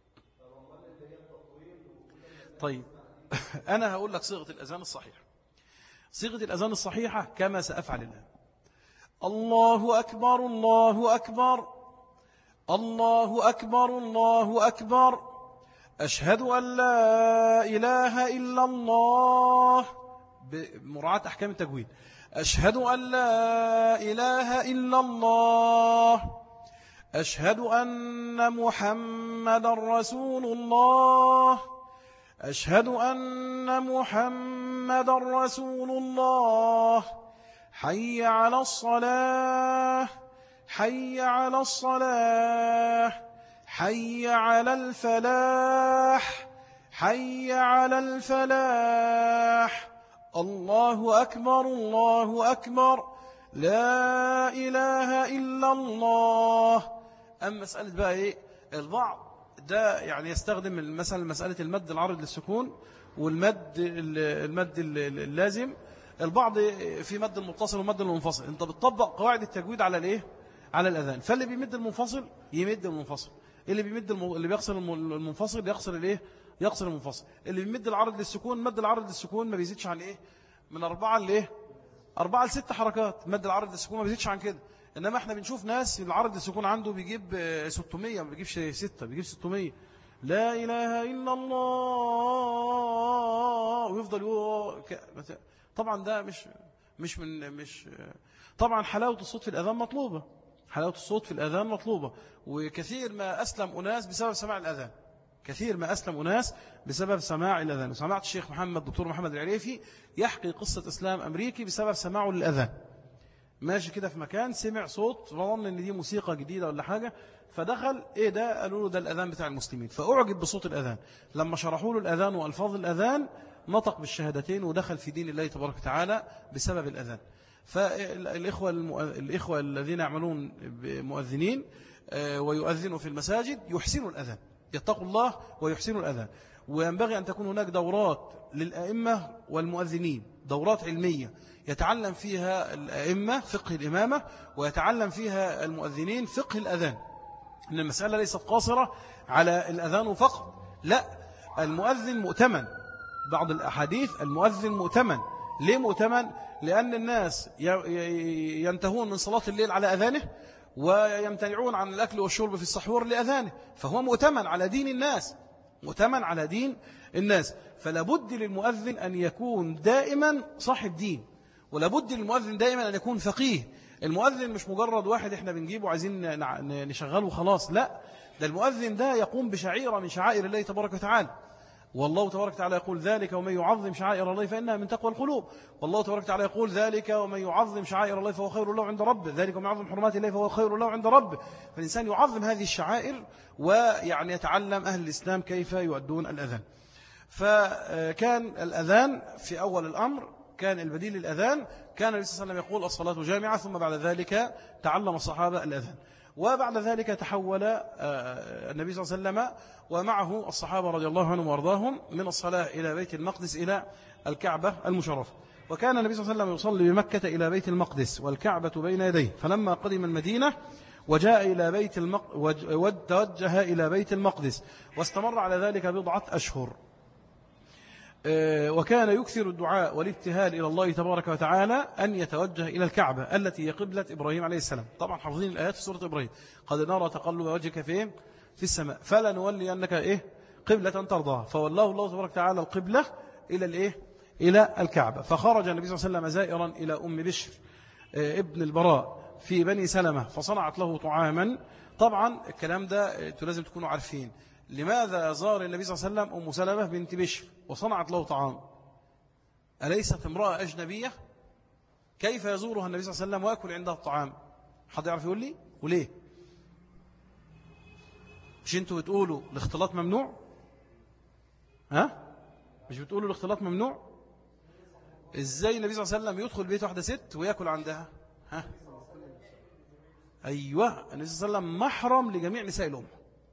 طيب أنا هقول لك صيغة الأذان الصحيحة. صيغة الأذان الصحيحة كما سأفعل الآن: الله أكبر الله أكبر الله أكبر الله أكبر أشهد أن لا إله إلا الله، بمراعاة أحكام التجويد. أشهد أن لا إله إلا الله أشهد أن محمد رسول الله أشهد أن محمد رسول الله حي على الصلاة حي على الصلاة حي على الفلاح حي على الفلاح الله أكبر الله أكبر لا إله إلا الله. أما مسألة بقى إيه؟ البعض ده يعني يستخدم مثلا مسألة المد العرض للسكون والمد المد اللازم. البعض في مد المتصل ومد المنفصل. انت بتطبق قواعد التجويد على الايه؟ على الأذان. فاللي بيمد المنفصل يمد المنفصل، اللي بيمد الم... اللي بيقصر المنفصل يقصر الايه؟ يقصر المنفصل. اللي بيمد العرض للسكون مد العرض للسكون، ما بيزيدش عن ايه؟ من أربعة لإيه؟ أربعة لست حركات. مد العرض السكون ما بيزيدش عن كده. إنما إحنا بنشوف ناس العرض السكون عنده بيجيب ستمية، ما بيجيبش ستة، بيجيب ستمية. لا إله إلا الله، ويفضل يقول. طبعا ده مش مش من مش طبعا حلاوة الصوت في الأذان مطلوبة، حلاوة الصوت في الأذان مطلوبة. وكثير ما أسلم أناس بسبب سماع الأذان، كثير ما أسلم أناس بسبب سماع الأذان. وسمعت الشيخ محمد دكتور محمد العريفي يحكي قصة إسلام أمريكي بسبب سماعه للأذان. ماشي كده في مكان، سمع صوت فظن إن دي موسيقى جديدة ولا حاجة، فدخل إيه ده؟ قالوا له ده الأذان بتاع المسلمين. فأعجب بصوت الأذان. لما شرحوا له الأذان وألفاظ الأذان نطق بالشهادتين ودخل في دين الله تبارك وتعالى بسبب الأذان. فالإخوة الإخوة الذين يعملون مؤذنين ويؤذنوا في المساجد يحسنوا الأذان، يتقوا الله ويحسنوا الأذان. وينبغي أن تكون هناك دورات للأئمة والمؤذنين، دورات علمية يتعلم فيها الأئمة فقه الإمامة ويتعلم فيها المؤذنين فقه الأذان. إن المسألة ليست قاصرة على الأذان فقط، لا، المؤذن مؤتمن. بعض الأحاديث المؤذن مؤتمن. ليه مؤتمن؟ لأن الناس ينتهون من صلاة الليل على أذانه ويمتنعون عن الأكل والشرب في السحور لأذانه، فهو مؤتمن على دين الناس، مؤتمن على دين الناس. فلا بد للمؤذن أن يكون دائما صاحب دين، ولا بد للمؤذن دائما أن يكون فقيه. المؤذن مش مجرد واحد احنا بنجيبه وعايزين نشغله خلاص، لا، ده المؤذن ده يقوم بشعيرة من شعائر الله تبارك وتعالى. والله تبارك وتعالى يقول ذلك ومن يعظم شعائر الله فإنها من تقوى القلوب. والله تبارك وتعالى يقول ذلك ومن يعظم شعائر الله فهو خير له عند ربه، ذلك ومن يعظم حرمات الله فهو خير له عند ربه. فالإنسان يعظم هذه الشعائر ويعني يتعلم أهل الإسلام كيف يؤدون الأذان. فكان الأذان في أول الأمر كان البديل للأذان كان النبي صلى الله عليه وسلم يقول الصلاة جامعة، ثم بعد ذلك تعلم الصحابة الأذان. وبعد ذلك تحول النبي صلى الله عليه وسلم ومعه الصحابة رضي الله عنهم وارضاهم من الصلاة إلى بيت المقدس إلى الكعبة المشرفة. وكان النبي صلى الله عليه وسلم يصلي بمكة إلى بيت المقدس والكعبة بين يديه. فلما قدم المدينة وجاء إلى بيت المق... وتوجه إلى بيت المقدس واستمر على ذلك بضعة أشهر. وكان يكثر الدعاء والابتهال إلى الله تبارك وتعالى أن يتوجه إلى الكعبة التي هي قبلة إبراهيم عليه السلام. طبعا حافظين الآيات في سورة إبراهيم، قد نرى تقلب وجهك فين في السماء فلا نولي أنك إيه قبلة ترضاها، فولاه الله تبارك وتعالى القبلة إلى الإيه إلى الكعبة. فخرج النبي صلى الله عليه وسلم زائرا إلى أم بشر ابن البراء في بني سلمة فصنعت له طعاما. طبعا الكلام ده انتوا لازم تكونوا عارفين لماذا زار النبي صلى الله عليه وسلم أم سلمة بنت بشر وصنعت له طعام؟ أليست امرأة أجنبية؟ كيف يزورها النبي صلى الله عليه وسلم ويأكل عندها الطعام؟ حد يعرف يقول لي؟ وليه؟ مش انتوا بتقولوا الاختلاط ممنوع؟ ها؟ مش بتقولوا الاختلاط ممنوع؟ ازاي النبي صلى الله عليه وسلم يدخل بيت واحدة ست ويأكل عندها؟ ها؟ أيوة، النبي صلى الله عليه وسلم محرم لجميع نساء الأمة.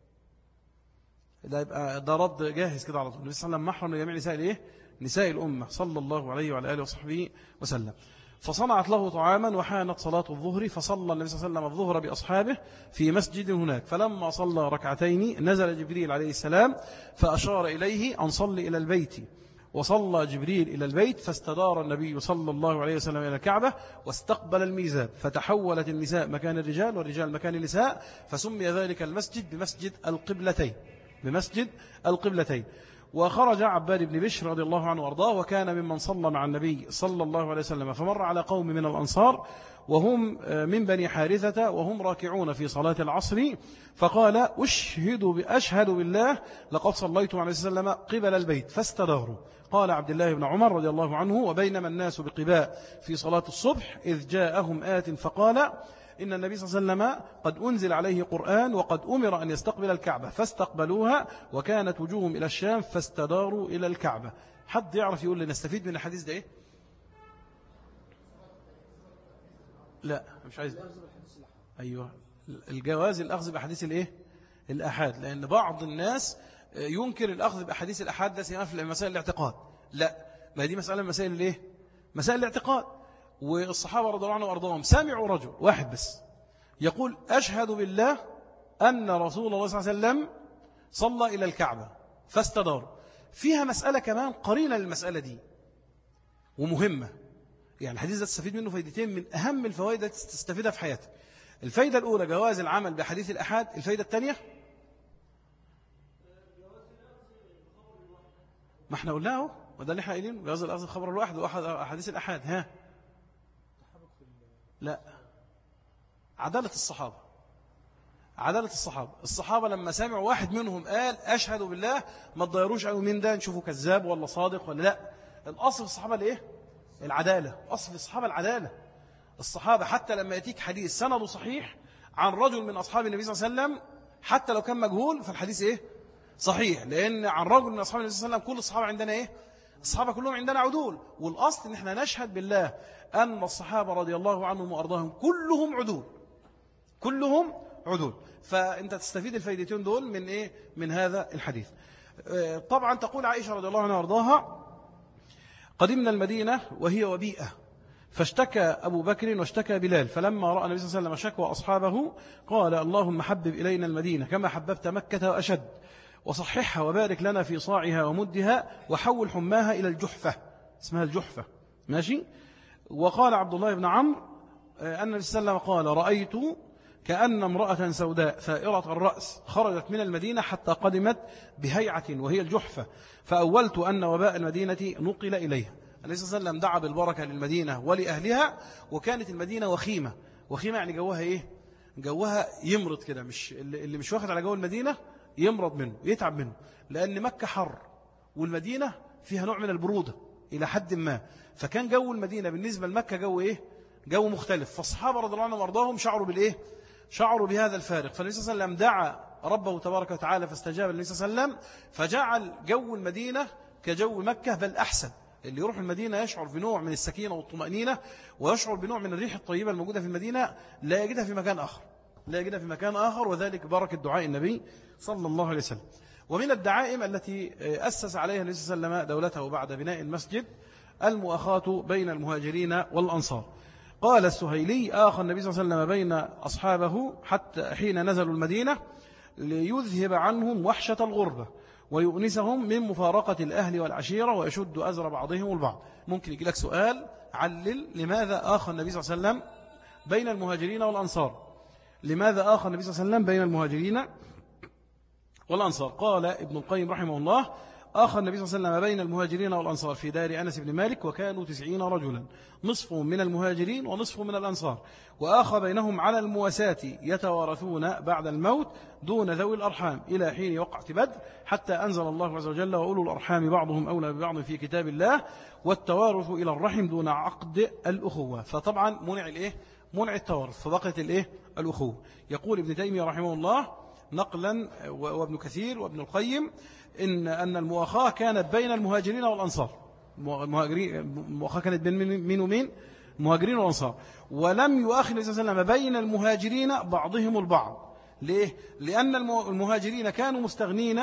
ده يبقى ده رد جاهز كده على طول. النبي صلى الله عليه وسلم محرم لجميع نساء الايه نساء الأمة صلى الله عليه وعلى آله وصحبه وسلم. فصنعت له طعاما وحانت صلاة الظهر فصلى النبي صلى الله عليه وسلم الظهر بأصحابه في مسجد هناك. فلما صلى ركعتين نزل جبريل عليه السلام فأشار إليه أن صلي إلى البيت، وصلى جبريل إلى البيت فاستدار النبي صلى الله عليه وسلم إلى الكعبة واستقبل الميزاب، فتحولت النساء مكان الرجال والرجال مكان النساء، فسمي ذلك المسجد بمسجد القبلتين بمسجد القبلتين. وخرج عباد بن بشر رضي الله عنه وارضاه وكان ممن صلى مع النبي صلى الله عليه وسلم، فمر على قوم من الأنصار وهم من بني حارثة وهم راكعون في صلاة العصر فقال أشهد بأشهد بالله لقد صليت عليه وسلم قبل البيت فاستداروا. قال عبد الله بن عمر رضي الله عنه وبينما الناس بقباء في صلاة الصبح إذ جاءهم آت فقال إن النبي صلى الله عليه وسلم قد أنزل عليه قرآن وقد أمر أن يستقبل الكعبة فاستقبلوها وكانت وجوههم إلى الشام فاستداروا إلى الكعبة. حد يعرف يقول لي نستفيد من الحديث ده إيه؟ لا مش عايز. أيوة، الجواز الأخذ بأحاديث الإيه؟ الأحاد، لأن بعض الناس ينكر الأخذ بأحاديث الأحاد ده سيما في مسائل الاعتقاد. لا، ما دي مسألة من مسائل الإيه؟ مسائل الاعتقاد. والصحابة رضي الله عنهم وارضاهم سمعوا رجل واحد بس يقول أشهد بالله أن رسول الله صلى الله عليه وسلم صلى إلى الكعبة فاستدار. فيها مسألة كمان قرينة للمسألة دي، ومهمة. يعني الحديث ده تستفيد منه فايدتين من أهم الفوائد التي تستفيدها في حياتك. الفايدة الأولى جواز العمل بحديث الأحاد. الفايدة الثانية ما احنا قلناه، وده اللي احنا قايلينه، جواز الأخذ الخبر الواحد وأحد أحاديث الأحاد. ها لا، عدالة الصحابة. عدالة الصحابة الصحابة لما سمعوا واحد منهم قال أشهد بالله، ما تضيروش قالوا مين ده، نشوفه كذاب ولا صادق ولا لا. الأصل في الصحابة الإيه؟ العدالة. أصل في الصحابة العدالة. الصحابة حتى لما يأتيك حديث سنده صحيح عن رجل من أصحاب النبي صلى الله عليه وسلم، حتى لو كان مجهول فالحديث إيه؟ صحيح، لأن عن رجل من أصحاب النبي صلى الله عليه وسلم كل الصحابة عندنا إيه؟ الصحابة كلهم عندنا عدول. والأصل إن احنا نشهد بالله أن الصحابة رضي الله عنهم وأرضاهم كلهم عدول، كلهم عدول. فأنت تستفيد الفائدتين دول من إيه؟ من هذا الحديث. طبعا تقول عائشة رضي الله عنها وأرضاها: قدمنا المدينة وهي وبيئة، فاشتكى أبو بكر واشتكى بلال، فلما رأى النبي صلى الله عليه وسلم شكوى أصحابه قال: اللهم حبب إلينا المدينة كما حببت مكة وأشد، وصححها وبارك لنا في صاعها ومدها، وحول حماها إلى الجحفة، اسمها الجحفة. ماشي. وقال عبد الله بن عمرو أن النبي صلى الله عليه وسلم قال: رأيت كأن امرأة سوداء ثائرة الرأس خرجت من المدينة حتى قدمت بهيعة وهي الجحفة، فأولت أن وباء المدينة نقل إليها. النبي صلى الله عليه وسلم دعا بالبركة للمدينة ولأهلها، وكانت المدينة وخيمة. وخيمة يعني جوها إيه؟ جوها يمرض كده، مش اللي مش واخد على جو المدينة يمرض منه يتعب منه، لأن مكة حر والمدينة فيها نوع من البرودة إلى حد ما. فكان جو المدينة بالنسبة لمكة جو إيه؟ جو مختلف. فالصحابة رضي الله عنهم وارضاهم شعروا بالإيه؟ شعروا بهذا الفارق. فالنبي صلى الله عليه وسلم دعا ربه تبارك وتعالى فاستجاب النبي صلى الله عليه وسلم، فجعل جو المدينة كجو مكة بل أحسن. اللي يروح المدينة يشعر بنوع من السكينة والطمأنينة، ويشعر بنوع من الريح الطيبة الموجودة في المدينة لا يجدها في مكان آخر، لا يجدها في مكان آخر. وذلك بركة دعاء النبي صلى الله عليه وسلم. ومن الدعائم التي أسس عليها النبي صلى الله عليه وسلم دولته بعد بناء المسجد المؤاخاة بين المهاجرين والأنصار. قال السهيلي: آخى النبي صلى الله عليه وسلم بين أصحابه حتى حين نزلوا المدينة ليذهب عنهم وحشة الغربة ويؤنسهم من مفارقة الأهل والعشيرة ويشد أزر بعضهم البعض. ممكن يجي لك سؤال: علل لماذا آخى النبي صلى الله عليه وسلم بين المهاجرين والأنصار؟ لماذا آخى النبي صلى الله عليه وسلم بين المهاجرين والأنصار؟ قال ابن القيم رحمه الله: آخى النبي صلى الله عليه وسلم بين المهاجرين والأنصار في دار أنس بن مالك، وكانوا تسعين رجلا، نصفهم من المهاجرين ونصفهم من الأنصار، وآخى بينهم على المواساة يتوارثون بعد الموت دون ذوي الأرحام إلى حين وقعة بدر، حتى أنزل الله عز وجل: وأولو الأرحام بعضهم أولى ببعض في كتاب الله، والتوارث إلى الرحم دون عقد الأخوة. فطبعا منع الإيه؟ منع التوارث، فبقت الإيه؟ الأخوة. يقول ابن تيمية رحمه الله نقلا وابن كثير وابن القيم إن أن المؤاخاة كانت بين المهاجرين والأنصار. المهاجرين المؤاخاة كانت بين مين ومين؟ المهاجرين والأنصار. ولم يؤاخي النبي صلى الله عليه وسلم بين المهاجرين بعضهم البعض. ليه؟ لأن المهاجرين كانوا مستغنين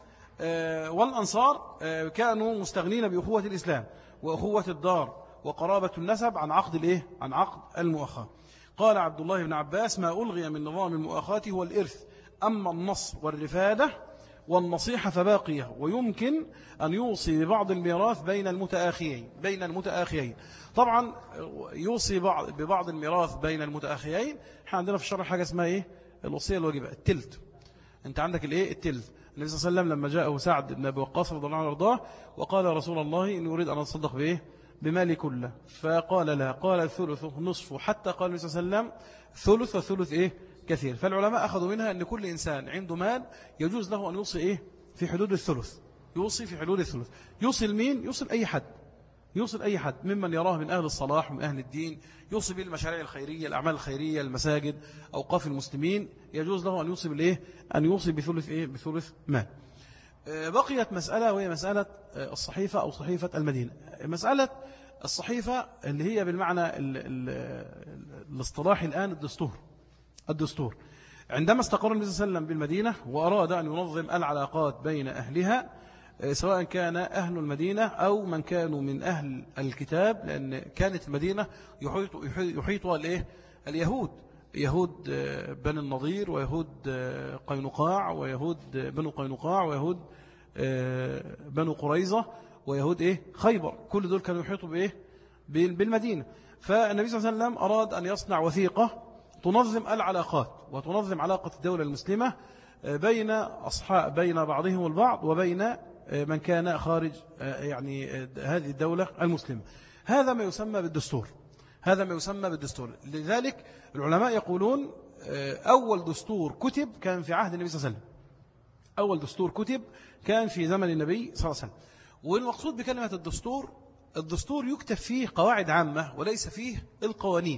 والأنصار كانوا مستغنين بأخوة الإسلام وأخوة الدار وقرابة النسب عن عقد الإيه؟ عن عقد المؤاخاة. قال عبد الله بن عباس: ما ألغي من نظام المؤاخاة هو الإرث، أما النص والرفادة والنصيحة فباقية، ويمكن أن يوصي ببعض الميراث بين المتآخيين بين المتآخيين طبعا يوصي بعض ببعض الميراث بين المتآخيين. احنا عندنا في الشرع حاجة اسمها ايه؟ الوصية الواجبة، التلت. انت عندك الايه؟ التلت. النبي صلى الله عليه وسلم لما جاءه سعد بن ابي وقاص رضي الله عنه وارضاه وقال: يا رسول الله إني أريد أن أتصدق بإيه؟ بمالي كله. فقال لا، قال: الثلث نصف، حتى قال النبي صلى الله عليه وسلم: ثلث وثلث إيه؟ كثير. فالعلماء أخذوا منها أن كل إنسان عنده مال يجوز له أن يوصي إيه؟ في حدود الثلث. يوصي في حدود الثلث. يوصل مين؟ يوصل أي حد، يوصل أي حد ممن يراه من أهل الصلاح ومن أهل الدين، يوصي بالمشاريع الخيرية، الأعمال الخيرية، المساجد، أوقاف المسلمين، يجوز له أن يوصي بالإيه؟ أن يوصي بثلث إيه؟ بثلث مال. بقيت مسألة، وهي مسألة الصحيفة أو صحيفة المدينة. مسألة الصحيفة اللي هي بالمعنى الاصطلاحي الآن الدستور. الدستور عندما استقر النبي صلى الله عليه وسلم بالمدينة وأراد أن ينظم العلاقات بين أهلها، سواء كان أهل المدينة أو من كانوا من أهل الكتاب، لأن كانت المدينة يحيط يحيطها الإيه؟ اليهود، يهود بني النضير ويهود قينقاع ويهود بنو قينقاع ويهود بنو قريظة ويهود إيه خيبر، كل دول كانوا يحيطوا بإيه بالمدينة. فالنبي صلى الله عليه وسلم أراد أن يصنع وثيقة تنظم العلاقات وتنظم علاقة الدولة المسلمة بين أصحاب بين بعضهم البعض وبين من كان خارج يعني هذه الدولة المسلمة. هذا ما يسمى بالدستور، هذا ما يسمى بالدستور. لذلك العلماء يقولون أول دستور كتب كان في عهد النبي صلى الله عليه وسلم، أول دستور كتب كان في زمن النبي صلى الله عليه وسلم. والمقصود بكلمة الدستور، الدستور يكتب فيه قواعد عامة وليس فيه القوانين.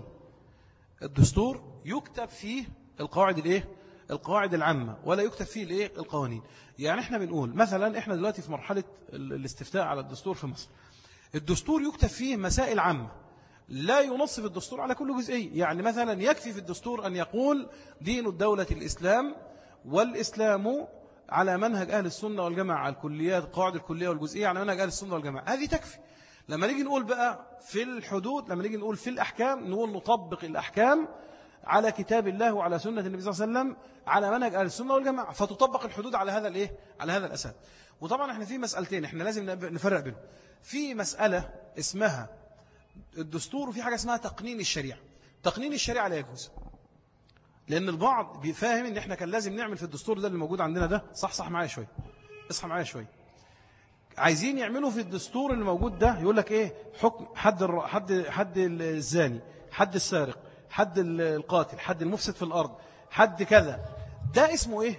الدستور يكتب فيه القواعد الايه القواعد العامة ولا يكتب فيه الايه القوانين. يعني احنا بنقول مثلا احنا دلوقتي في مرحلة الاستفتاء على الدستور في مصر، الدستور يكتب فيه مسائل عامة، لا ينص في الدستور على كل جزئية. يعني مثلا يكفي في الدستور أن يقول دين الدولة الإسلام، والإسلام على منهج أهل السنة والجماعة، الكليات القواعد الكلية والجزئية على منهج أهل السنة والجماعة، هذه تكفي. لما نيجي نقول بقى في الحدود، لما نيجي نقول في الأحكام، نقول نطبق الأحكام على كتاب الله وعلى سنة النبي صلى الله عليه وسلم على منهج أهل السنة والجماعة، فتطبق الحدود على هذا الإيه على هذا الأساس. وطبعا احنا في مسألتين احنا لازم نفرق بينهم، في مسألة اسمها الدستور وفي حاجة اسمها تقنين الشريعة. تقنين الشريعة لا يجوز، لأن البعض بيفهم ان احنا كان لازم نعمل في الدستور ده اللي موجود عندنا ده، صح صح معايا شوية، اصحى معايا شوية، عايزين يعملوا في الدستور اللي موجود ده يقول لك ايه حكم حد الر... حد حد الزاني، حد السارق، حد القاتل، حد المفسد في الأرض، حد كذا. ده اسمه ايه؟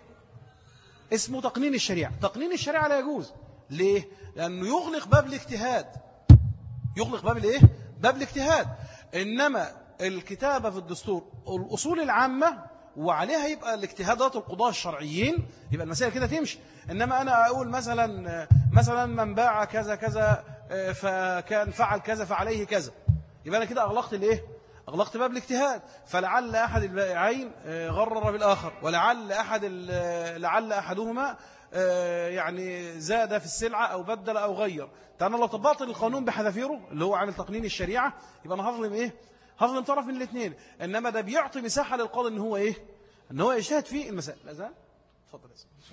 اسمه تقنين الشريعة. تقنين الشريعة لا يجوز. ليه؟ لأنه يغلق باب الاجتهاد، يغلق باب الايه باب الاجتهاد. إنما الكتابة في الدستور الأصول العامة وعليها يبقى الاجتهادات القضاة الشرعيين، يبقى المسائل كده تمشي. إنما أنا أقول مثلا مثلا من باع كذا كذا فكان فعل كذا فعليه كذا، يبقى أنا كده أغلقت الإيه أغلقت باب الاجتهاد. فلعل أحد البائعين غرر بالآخر، ولعل أحد لعل أحدهما يعني زاد في السلعة أو بدل أو غير. أنا لو طبقت القانون بحذافيره اللي هو عامل تقنين الشريعة، يبقى أنا هظلم إيه هظلم طرف من الاثنين. إنما ده بيعطي مساحة للقاضي إن هو إيه إن هو يجتهد في المسائل. لا زال تفضل يا سيدي.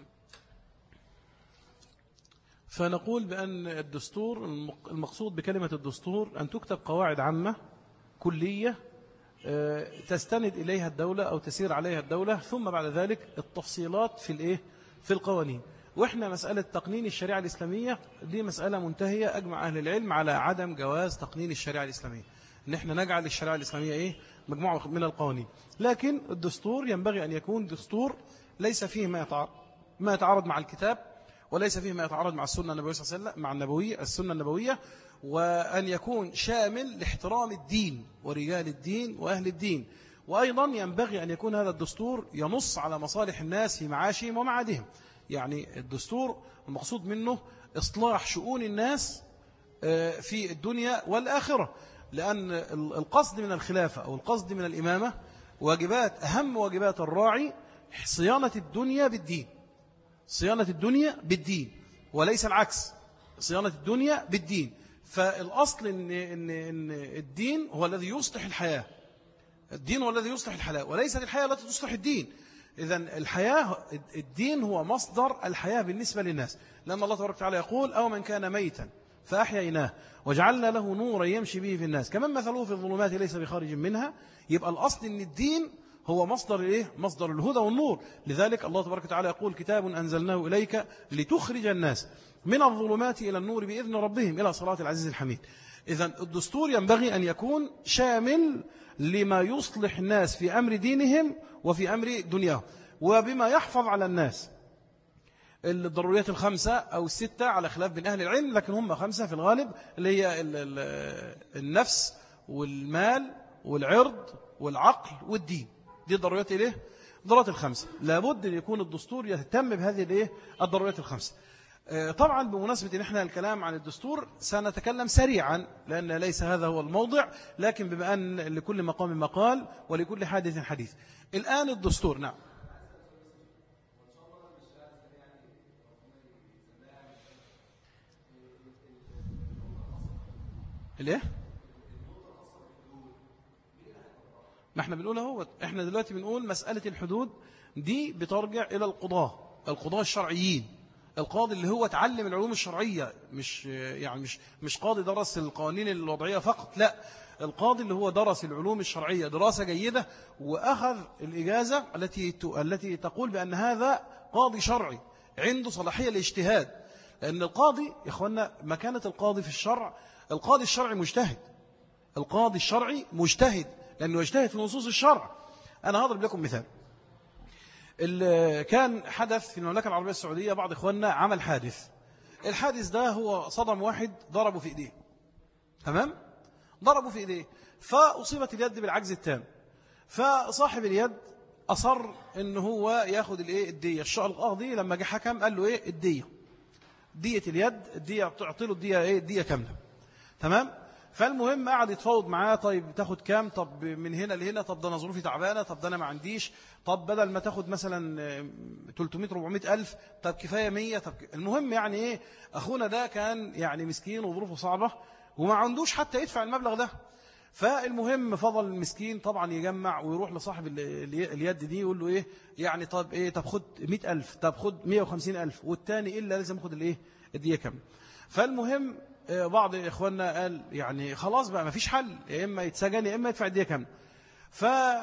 فنقول بأن الدستور المقصود بكلمة الدستور أن تكتب قواعد عامة كلية تستند إليها الدولة أو تسير عليها الدولة، ثم بعد ذلك التفصيلات في الإيه في القوانين. وإحنا مسألة تقنين الشريعة الإسلامية دي مسألة منتهية، أجمع أهل العلم على عدم جواز تقنين الشريعة الإسلامية، إن إحنا نجعل الشريعة الإسلامية إيه مجموعة من القوانين. لكن الدستور ينبغي أن يكون دستور ليس فيه ما يتعارض ما يتعارض مع الكتاب، وليس فيه ما يتعارض مع السنة النبوية صلى الله عليه وسلم، مع النبوية السنة النبوية، وأن يكون شامل لاحترام الدين ورجال الدين وأهل الدين. وأيضا ينبغي أن يكون هذا الدستور ينص على مصالح الناس في معاشهم ومعادهم. يعني الدستور المقصود منه إصلاح شؤون الناس في الدنيا والآخرة، لأن القصد من الخلافة أو القصد من الإمامة واجبات أهم واجبات الراعي صيانة الدنيا بالدين، صيانة الدنيا بالدين وليس العكس، صيانة الدنيا بالدين. فالأصل إن, إن, إن الدين هو الذي يصلح الحياة، الدين هو الذي يصلح الحياة وليست الحياة التي تصلح الدين. إذن الحياة الدين هو مصدر الحياة بالنسبة للناس، لأن الله تبارك وتعالى يقول أو من كان ميتا فأحييناه وجعلنا له نورا يمشي به في الناس كمن مثله في الظلمات ليس بخارج منها. يبقى الأصل إن الدين هو مصدر إيه؟ مصدر الهدى والنور. لذلك الله تبارك وتعالى يقول كتاب أنزلناه إليك لتخرج الناس من الظلمات إلى النور بإذن ربهم إلى صراط العزيز الحميد. إذن الدستور ينبغي أن يكون شامل لما يصلح الناس في أمر دينهم وفي أمر دنياهم، وبما يحفظ على الناس الضروريات الخمسة أو الستة على خلاف بين أهل العلم، لكن هم خمسة في الغالب، اللي هي النفس والمال والعرض والعقل والدين. دي ضروريات إليه ضروريات الخمسة. لابد أن يكون الدستور يهتم بهذه الإيه الضروريات الخمسة. طبعا بمناسبة إن إحنا الكلام عن الدستور سنتكلم سريعا لأن ليس هذا هو الموضع، لكن بما أن لكل مقام مقال ولكل حادث حديث. الآن الدستور نعم ليه؟ ما احنا بنقول اهو، احنا دلوقتي بنقول مسألة الحدود دي بترجع إلى القضاة القضاة الشرعيين القاضي اللي هو تعلم العلوم الشرعية، مش يعني مش مش قاضي درس القوانين الوضعية فقط، لا، القاضي اللي هو درس العلوم الشرعية دراسة جيدة وأخذ الإجازة التي التي تقول بأن هذا قاضي شرعي عنده صلاحية الاجتهاد. لأن القاضي يا إخوانا مكانة القاضي في الشرع، القاضي الشرعي مجتهد، القاضي الشرعي مجتهد لأنه يجتهد في نصوص الشرع. أنا هضرب لكم مثال. كان حدث في المملكة العربية السعودية، بعض إخواننا عمل حادث. الحادث ده هو صدم واحد ضربه في إيديه، تمام؟ ضربه في إيديه فأصيبت اليد بالعجز التام. فصاحب اليد أصر إن هو ياخد الإيه الدية. القاضي لما جه حكم قال له إيه الدية، دية اليد، الدية تعطي له الدية إيه الدية كاملة، تمام؟ فالمهم قعد يتفاوض معاه، طيب تاخد كام؟ طب من هنا لهنا، طب ده انا ظروفي تعبانه، طب ده انا ما عنديش، طب بدل ما تاخد مثلا ثلاثمائة أربعمائة ألف طب كفايه مية. طب المهم يعني ايه، اخونا ده كان يعني مسكين وظروفه صعبه وما عندوش حتى يدفع المبلغ ده. فالمهم فضل المسكين طبعا يجمع ويروح لصاحب اليد دي يقول له ايه يعني، طب ايه، طب خد مئة ألف، طب خد مئة وخمسين ألف، والتاني الا لازم ياخد الايه الديه كامله. فالمهم بعض إخواننا قال يعني خلاص بقى ما فيش حل، يا إما يتسجن يا إما يدفع الدية كاملة. ف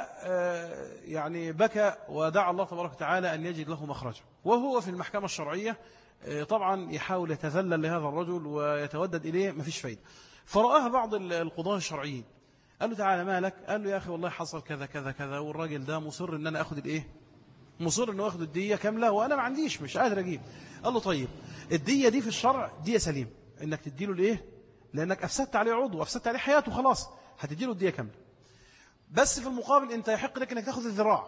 يعني بكى ودعا الله تبارك وتعالى أن يجد له مخرجا، وهو في المحكمة الشرعية طبعا يحاول يتذلل لهذا الرجل ويتودد إليه، ما فيش فايدة. فرآها بعض القضاة الشرعيين، قال له تعالى مالك؟ قال له يا أخي والله حصل كذا كذا كذا، والراجل ده مصر أن أنا أخذ الإيه مصر أنه أخذ الدية كاملة وأنا ما عنديش، مش قادر أجيب. قال له طيب الدية دي في الشرع دية سليم، انك تديله الايه، لانك افسدت عليه عضو وافسدت عليه حياته، خلاص هتديله الدية كامله. بس في المقابل انت يحق لك انك تاخذ الذراع،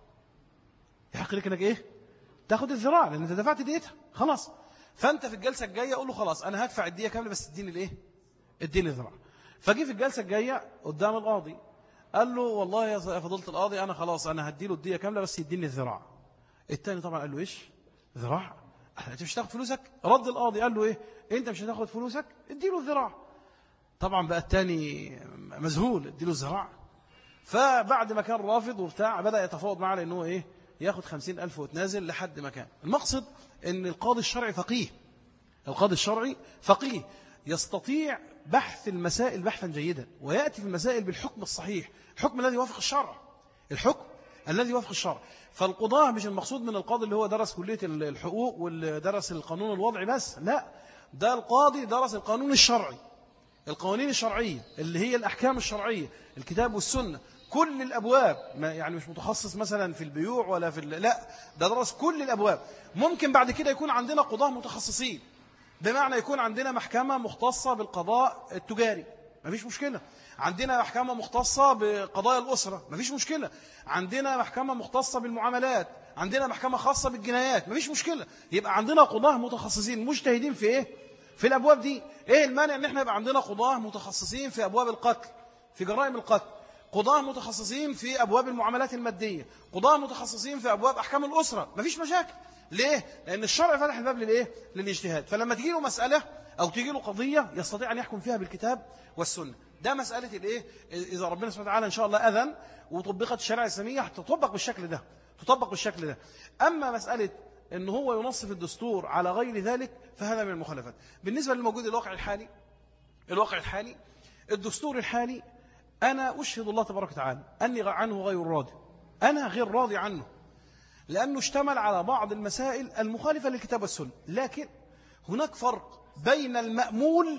يحق لك انك ايه تاخذ الذراع لان انت دفعت ديتها خلاص. فانت في الجلسه الجايه قول له خلاص انا هدفع الدية كامله بس اديني الايه اديني الذراع. فجي في الجلسه الجايه قدام القاضي قال له والله يا فضيله القاضي انا خلاص انا هديله الدية كامله بس يديني الذراع. الثاني طبعا قال له ايش ذراع؟ انت مش هتاخد فلوسك؟ رد القاضي قال له ايه انت مش هتاخد فلوسك اديله الذراع. طبعا بقى الثاني مذهول، اديله الذراع. فبعد ما كان رافض وبتاع بدأ يتفاوض معه لانه ايه ياخد خمسين ألف وتنازل لحد ما كان. المقصد ان القاضي الشرعي فقيه، القاضي الشرعي فقيه يستطيع بحث المسائل بحثا جيدا ويأتي في المسائل بالحكم الصحيح، الحكم الذي يوافق الشرع، الحكم الذي يوافق الشرع. فالقضاء مش المقصود من القاضي اللي هو درس كلية الحقوق واللي درس القانون الوضعي بس، لا، ده القاضي درس القانون الشرعي، القوانين الشرعية اللي هي الأحكام الشرعية، الكتاب والسنة، كل الأبواب، ما يعني مش متخصص مثلا في البيوع ولا في، لا، ده درس كل الأبواب. ممكن بعد كده يكون عندنا قضاة متخصصين، بمعنى يكون عندنا محكمة مختصة بالقضاء التجاري، ما فيش مشكلة. عندنا محكمة مختصة بقضايا الأسرة، ما فيش مشكلة. عندنا محكمة مختصة بالمعاملات، عندنا محكمة خاصة بالجنايات، ما فيش مشكلة. يبقى عندنا قضاة متخصصين مجتهدين في إيه؟ في الأبواب دي. إيه المانع إن إحنا يبقى عندنا قضاة متخصصين في أبواب القتل، في جرائم القتل، قضاة متخصصين في أبواب المعاملات المادية، قضاة متخصصين في أبواب أحكام الأسرة، ما فيش مشاكل. ليه؟ لأن الشرع فتح الباب للإيه؟ للاجتهاد. فلما تجي له مسألة أو تجي له قضية يستطيع أن يحكم فيها بالكتاب والسنة. ده مسألة الإيه؟ إذا ربنا سبحانه وتعالى إن شاء الله أذن وطبقت الشريعة الإسلامية هتطبق بالشكل ده، تطبق بالشكل ده. أما مسألة إن هو ينصف الدستور على غير ذلك فهذا من المخالفات. بالنسبة للموجود الواقع الحالي، الواقع الحالي الدستور الحالي أنا أشهد الله تبارك وتعالى أني عنه غير راضي، أنا غير راضي عنه، لأنه اشتمل على بعض المسائل المخالفة للكتاب والسنة. لكن هناك فرق بين المأمول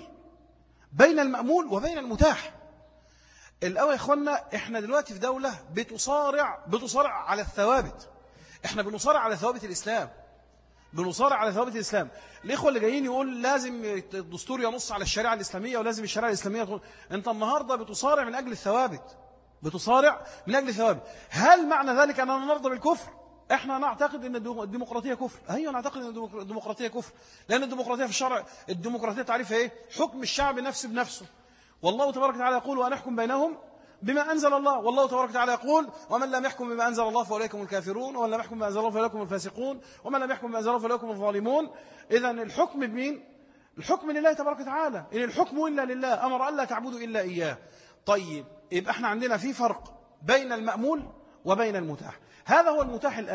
بين المأمول وبين المتاح. الأول يا إخوانا إحنا دلوقتي في دولة بتصارع بتصارع على الثوابت، إحنا بنصارع على ثوابت الإسلام، بنصارع على ثوابت الإسلام. الإخوة اللي جايين يقول لازم الدستور ينص على الشريعة الإسلامية ولازم الشريعة الإسلامية تقول، أنت النهاردة بتصارع من أجل الثوابت، بتصارع من أجل الثوابت. هل معنى ذلك أننا نرضى بالكفر؟ احنا نعتقد ان الديمقراطيه كفر. ايوه نعتقد ان الديمقراطيه كفر، لان الديمقراطيه في الشرع، الديمقراطيه تعريفها ايه؟ حكم الشعب نفسه بنفسه. والله تبارك وتعالى يقول وان احكم بينهم بما انزل الله، والله تبارك وتعالى يقول ومن لم يحكم بما انزل الله فاولئك هم الكافرون، ومن لم يحكم بما انزل الله فاولئك هم الفاسقون، ومن لم يحكم بما انزل الله فاولئك هم الظالمون. اذا الحكم بمين؟ الحكم لله تبارك وتعالى، ان الحكم الا لله، امر الا تعبدوا الا اياه. طيب يبقى احنا عندنا في فرق بين المأمول وبين المتاح. هذا هو المتاح الآن.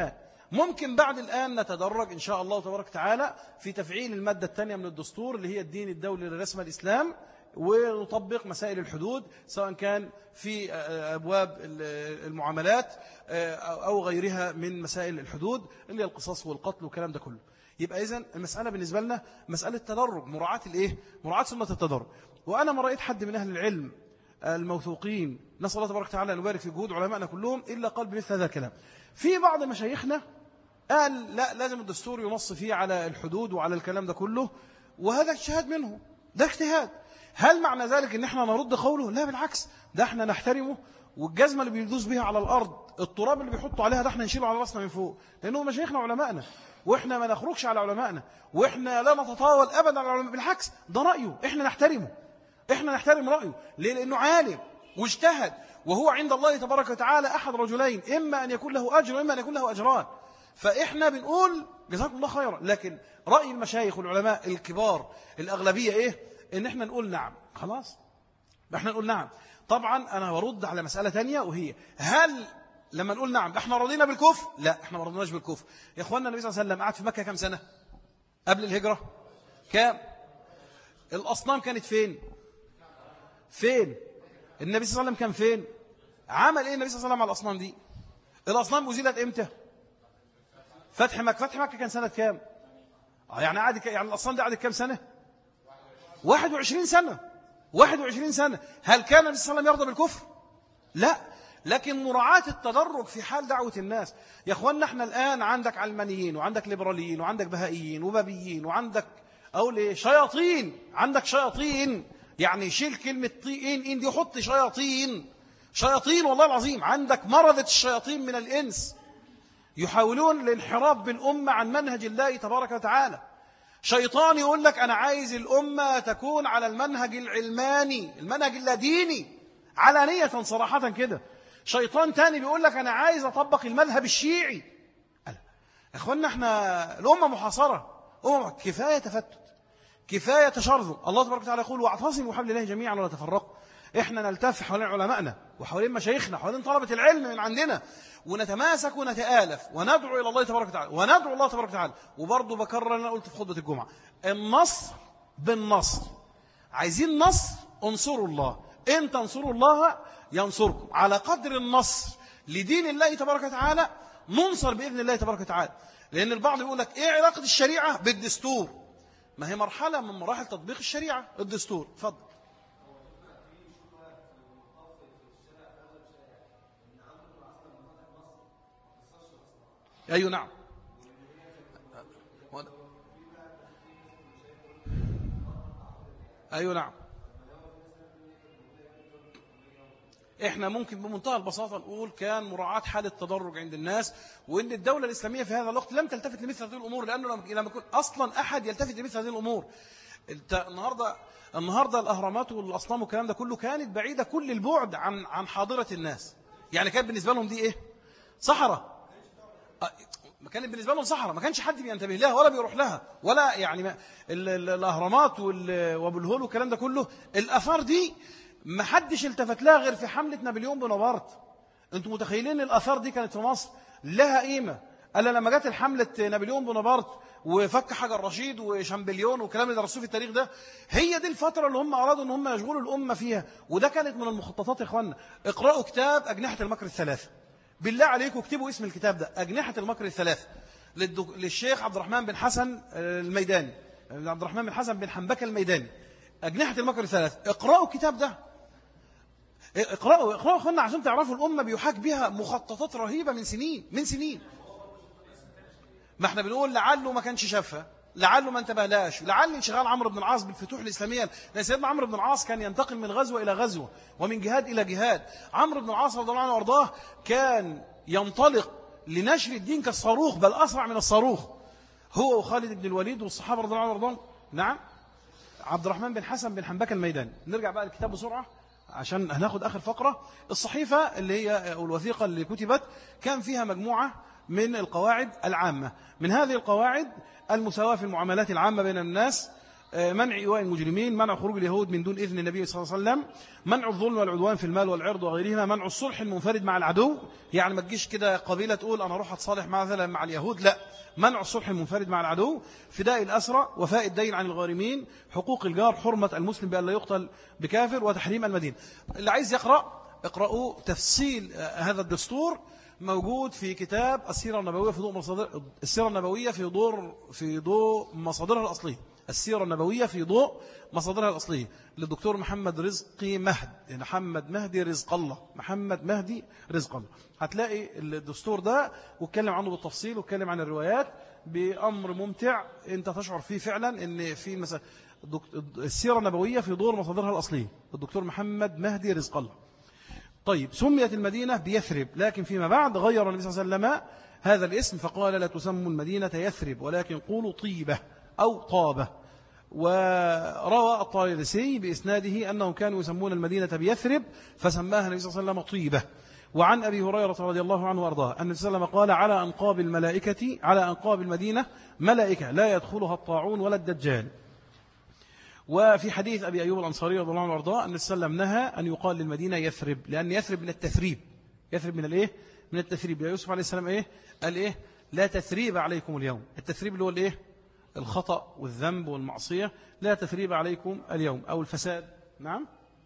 ممكن بعد الآن نتدرج إن شاء الله تبارك وتعالى في تفعيل المادة الثانية من الدستور اللي هي الدين الدولي لرسم الإسلام، ونطبق مسائل الحدود سواء كان في أبواب المعاملات أو غيرها من مسائل الحدود اللي هي القصاص والقتل والكلام ده كله. يبقى إذن المسألة بالنسبة لنا مسألة تدرج، مراعاة الإيه؟ مراعاة سنة التدرج. وأنا ما رأيت حد من أهل العلم الموثوقين، نسأل الله تبارك وتعالى أن يبارك في جهود علمائنا كلهم، إلا قال بمثل هذا الكلام. في بعض مشايخنا قال لا، لازم الدستور ينص فيه على الحدود وعلى الكلام ده كله، وهذا اجتهاد منه، ده اجتهاد. هل معنى ذلك ان احنا نرد قوله؟ لا بالعكس، ده احنا نحترمه، والجزمة اللي بيدوس بها على الأرض، التراب اللي بيحطوا عليها، ده احنا نشيله على راسنا من فوق، لأنه مشايخنا علمائنا، واحنا ما نخرجش على علمائنا، واحنا لا نتطاول أبدا على العلماء، بالعكس ده رأيه، احنا نحترمه، احنا نحترم رأيه. ليه؟ لأنه عالم واجتهد، وهو عند الله تبارك وتعالى أحد رجلين، إما أن يكون له أجر وإما أن يكون له أجران. فإحنا بنقول جزاكم الله خيرا، لكن رأي المشايخ والعلماء الكبار الأغلبية إيه؟ إن إحنا نقول نعم، خلاص إحنا نقول نعم. طبعا أنا برد على مسألة تانية، وهي هل لما نقول نعم إحنا رضينا بالكفر؟ لا، إحنا ما رضيناش بالكفر. يا إخواننا النبي صلى الله عليه وسلم قعد في مكة كم سنة قبل الهجرة؟ كام؟ الأصنام كانت فين؟ فين؟ النبي صلى الله عليه وسلم كان فين؟ عمل إيه النبي صلى الله عليه وسلم على الأصنام دي؟ الأصنام أزيلت إمتى؟ فتح مكة. فتح مكة كان سنة كام؟ يعني عادي، يعني الأصنام دي قعدت كام سنة؟ واحد وعشرين سنة. واحد وعشرين سنة. هل كان النبي صلى الله عليه وسلم يرضى بالكفر؟ لا، لكن مراعاة التدرج في حال دعوة الناس. يا اخوانا احنا الآن عندك علمانيين، وعندك ليبراليين، وعندك بهائيين وبابيين، وعندك أو ليه شياطين، عندك شياطين، يعني شيل كلمة طين إن دي وحط شياطين، شياطين والله العظيم. عندك مرضة الشياطين من الإنس يحاولون الانحراف بالأمة عن منهج الله تبارك وتعالى. شيطان يقول لك أنا عايز الأمة تكون على المنهج العلماني، المنهج اللاديني، علانية صراحة كده. شيطان تاني بيقول لك أنا عايز أطبق المذهب الشيعي. يا أخوانا احنا الأمة محاصرة، أمة كفاية تفتت، كفاية تشرذم. الله تبارك وتعالى يقول واعتصموا بحبل الله جميعا ولا تفرقوا. احنا نلتف حوالين علمائنا وحوالين مشايخنا حوالين طلبة العلم من عندنا، ونتماسك ونتآلف وندعو إلى الله تبارك وتعالى، وندعو الله تبارك وتعالى. وبرضه بكرر أنا قلت في خطبة الجمعة، النصر بالنصر. عايزين نصر، انصروا الله. إن تنصروا الله ينصركم. على قدر النصر لدين الله تبارك وتعالى ننصر بإذن الله تبارك وتعالى. لأن البعض يقول لك إيه علاقة الشريعة بالدستور؟ ما هي مرحلة من مراحل تطبيق الشريعة الدستور. اتفضل. أيوة نعم. أيوة نعم. إحنا ممكن بمنتهى البساطة نقول كان مراعاة حالة تدرج عند الناس، وإن الدولة الإسلامية في هذا الوقت لم تلتفت لمثل هذه الأمور، لأنه لم يكن أصلا أحد يلتفت لمثل هذه الأمور. النهاردة النهاردة الأهرامات والأصنام والكلام ده كله كانت بعيدة كل البعد عن عن حاضرة الناس. يعني كانت بالنسبة لهم دي إيه؟ صحراء. ما كانت بالنسبة لهم صحراء، ما كانش حد بينتبه لها ولا بيروح لها ولا يعني ما الأهرامات وأبو الهول والكلام ده كله، الآثار دي ما حدش التفت لها غير في حملة نابليون بونابرت. انتم متخيلين الآثار دي كانت في مصر لها قيمة ألا لما جت الحملة نابليون بونابرت وفك حجر رشيد وشامبليون والكلام اللي درسوه في التاريخ ده؟ هي دي الفترة اللي هم أرادوا ان هم يشغلوا الأمة فيها، وده كانت من المخططات. يا إخوانا اقرأوا كتاب أجنحة المكر الثلاثة، بالله عليكم اكتبوا اسم الكتاب ده، أجنحة المكر الثلاثة، للشيخ عبد الرحمن بن حسن الميداني، عبد الرحمن بن حسن بن حنبكة الميداني، أجنحة المكر الثلاثة. اقرأوا الكتاب ده، اقرأوا اقرأوا أخوانا عشان تعرفوا الأمة بيحاك بها مخططات رهيبة من سنين من سنين. ما احنا بنقول لعله ما كانش شافها، لعله ما انتبهلاش، لعل انشغال عمرو بن العاص بالفتوح الإسلامية. لأن سيدنا عمرو بن العاص كان ينتقل من غزوة إلى غزوة ومن جهاد إلى جهاد. عمرو بن العاص رضي الله عنه وارضاه كان ينطلق لنشر الدين كالصاروخ، بل أسرع من الصاروخ، هو وخالد بن الوليد والصحابة رضي الله عنهم وارضاهم. نعم، عبد الرحمن بن حسن بن حنبكة الميداني. نرجع بقى للكتاب بسرعة عشان هناخد آخر فقرة. الصحيفة اللي هي الوثيقة اللي كتبت كان فيها مجموعة من القواعد العامة. من هذه القواعد المساواة في المعاملات العامة بين الناس، منع إيواء المجرمين، منع خروج اليهود من دون إذن النبي صلى الله عليه وسلم، منع الظلم والعدوان في المال والعرض وغيرهما، منع الصلح المنفرد مع العدو، يعني ما تجيش كده قبيلة تقول أنا أروح أتصالح مثلا مع اليهود، لا، منع الصلح المنفرد مع العدو، فداء الأسرى، وفاء الدين عن الغارمين، حقوق الجار، حرمة المسلم بأن لا يقتل بكافر، وتحريم المدينة. اللي عايز يقرأ اقرأوا تفصيل هذا الدستور، موجود في كتاب السيرة النبوية في ضوء مصادر السيرة النبوية في ضوء في ضوء مصادرها الأصلية. السيرة النبوية في ضوء مصادرها الأصلية للدكتور محمد رزقي مهد، يعني محمد مهدي رزق الله، محمد مهدي رزق الله. هتلاقي الدستور ده واتكلم عنه بالتفصيل، واتكلم عن الروايات بأمر ممتع، انت تشعر فيه فعلا ان في مثلا السيرة النبوية في ضوء مصادرها الأصلية الدكتور محمد مهدي رزق الله. طيب، سميت المدينة بيثرب، لكن فيما بعد غير النبي صلى الله عليه وسلم هذا الاسم فقال لا تسموا المدينة يثرب ولكن قولوا طيبة أو طابة. وروى الطالسي بإسناده أنهم كانوا يسمون المدينة بيثرب فسماها النبي صلى الله عليه وسلم طيبة. وعن أبي هريرة رضي الله عنه وأرضاه أن النبي صلى الله عليه وسلم قال على أنقاب الملائكة على أنقاب المدينة ملائكة لا يدخلها الطاعون ولا الدجال. وفي حديث أبي أيوب الأنصاري رضي الله عنه وأرضاه أن النبي صلى الله عليه وسلم نهى أن يقال للمدينة يثرب، لأن يثرب من التثريب، يثرب من الإيه؟ من التثريب. يا يوسف عليه السلام إيه؟ قال إيه؟ لا تثريب عليكم اليوم. التثريب اللي هو الإيه؟ الخطأ والذنب والمعصية. لا تثريب عليكم اليوم، أو الفساد، نعم،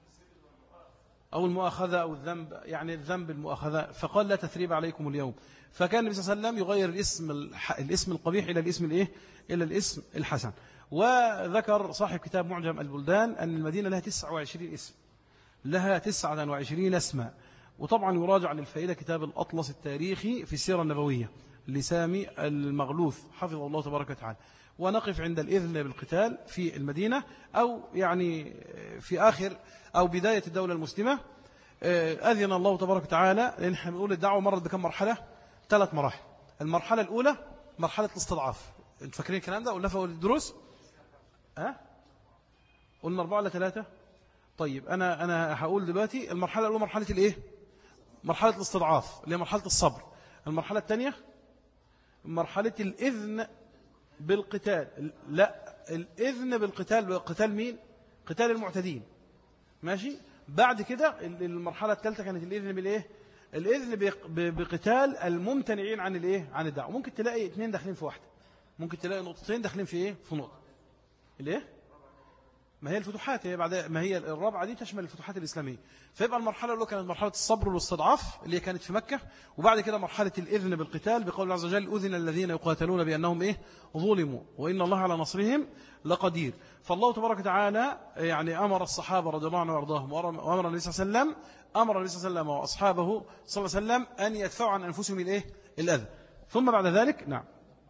أو المؤاخذة أو الذنب، يعني الذنب المؤاخذة. فقال لا تثريب عليكم اليوم. فكان النبي صلى الله عليه وسلم يغير الاسم الاسم القبيح إلى الاسم الإيه؟ إلى الاسم الحسن. وذكر صاحب كتاب معجم البلدان أن المدينة لها تسعة وعشرين اسم، لها تسعة وعشرين اسماء. وطبعا يراجع للفائدة كتاب الأطلس التاريخي في السيرة النبوية لسامي المغلوث حفظه الله تبارك وتعالى. ونقف عند الإذن بالقتال في المدينة، أو يعني في آخر أو بداية الدولة المسلمة. أذن الله تبارك وتعالى، لأن احنا بنقول الدعوة مرت بكم مرحلة؟ ثلاث مراحل. المرحلة الأولى مرحلة الاستضعاف، انتوا فاكرين الكلام ده؟ قلنا في أول الدروس ها؟ قلنا أربعة ولا ثلاثة؟ طيب أنا أنا هقول دلوقتي المرحلة الأولى مرحلة الإيه؟ مرحلة الاستضعاف اللي هي مرحلة الصبر. المرحلة الثانية مرحلة الإذن بالقتال، لا، الإذن بالقتال، بالقتال مين؟ قتال المعتدين، ماشي. بعد كده المرحلة الثالثة كانت الإذن بالإيه؟ الإذن بقتال الممتنعين عن الإيه؟ عن الدعوة. ممكن تلاقي اثنين داخلين في واحدة، ممكن تلاقي نقطتين داخلين في إيه؟ في نقطة. الإيه؟ ما هي الفتوحات، هي بعد ما هي الرابعة دي تشمل الفتوحات الإسلامية. فيبقى المرحلة الأولى كانت مرحلة الصبر والاستضعاف اللي كانت في مكة، وبعد كده مرحلة الإذن بالقتال بقول الله عز وجل أذن الذين يقاتلون بأنهم إيه؟ ظلموا وإن الله على نصرهم لقدير. فالله تبارك وتعالى يعني أمر الصحابة رضي الله عنهم وأرضاهم، وأمر النبي صلى الله عليه وسلم أمر النبي صلى الله عليه وسلم وأصحابه صلى الله عليه وسلم أن يدفعوا عن أنفسهم الإيه؟ الأذى. ثم بعد ذلك نعم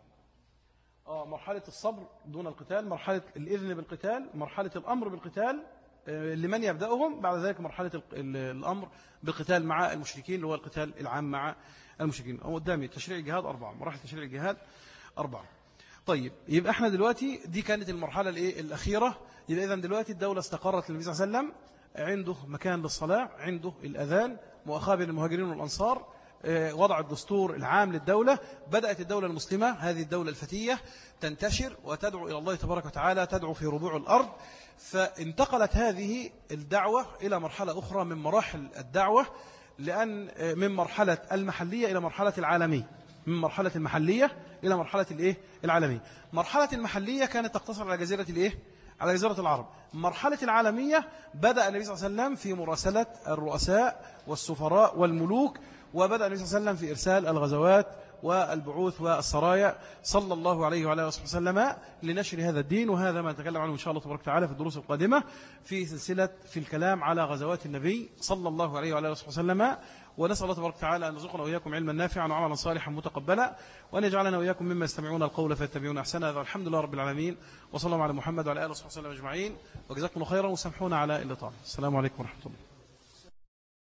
آه مرحلة الصبر دون القتال، مرحلة الإذن بالقتال، مرحلة الأمر بالقتال لمن يبدأهم، بعد ذلك مرحلة الأمر بالقتال مع المشركين اللي هو القتال العام مع المشركين. قدامي تشريع الجهاد أربعة، مراحل تشريع الجهاد أربعة. طيب، يبقى احنا دلوقتي دي كانت المرحلة الايه الأخيرة. يبقى إذن دلوقتي الدولة استقرت للنبي صلى الله عليه وسلم، عنده مكان للصلاة، عنده الأذان، مؤاخاة بين المهاجرين والأنصار، وضع الدستور العام للدولة. بدأت الدولة المسلمة هذه الدولة الفتية تنتشر وتدعو إلى الله تبارك وتعالى، تدعو في ربوع الأرض. فانتقلت هذه الدعوة إلى مرحلة أخرى من مراحل الدعوة، لأن من مرحلة المحلية إلى مرحلة العالمية، من مرحلة المحلية إلى مرحلة الإيه؟ العالمية. مرحلة المحلية كانت تقتصر على جزيرة الإيه؟ على جزيرة العرب. مرحلة العالمية بدأ النبي صلى الله عليه وسلم في مراسلة الرؤساء والسفراء والملوك، وبدأ النبي صلى الله عليه وسلم في إرسال الغزوات والبعوث والسرايا صلى الله عليه وعلى آله وسلم لنشر هذا الدين. وهذا ما نتكلم عنه إن شاء الله تبارك وتعالى في الدروس القادمة في سلسلة في الكلام على غزوات النبي صلى الله عليه وعلى آله وسلم. ونسأل الله تبارك وتعالى أن يرزقنا وإياكم علما نافعا وعملا صالحا متقبلا، وأن يجعلنا وإياكم مما يستمعون القول فيتبعون أحسنه. هذا الحمد لله رب العالمين، وصلى الله على محمد وعلى آله وصحبه وسلم أجمعين. وجزاكم الله خيرا، وسامحونا على اللطام. السلام عليكم ورحمة الله.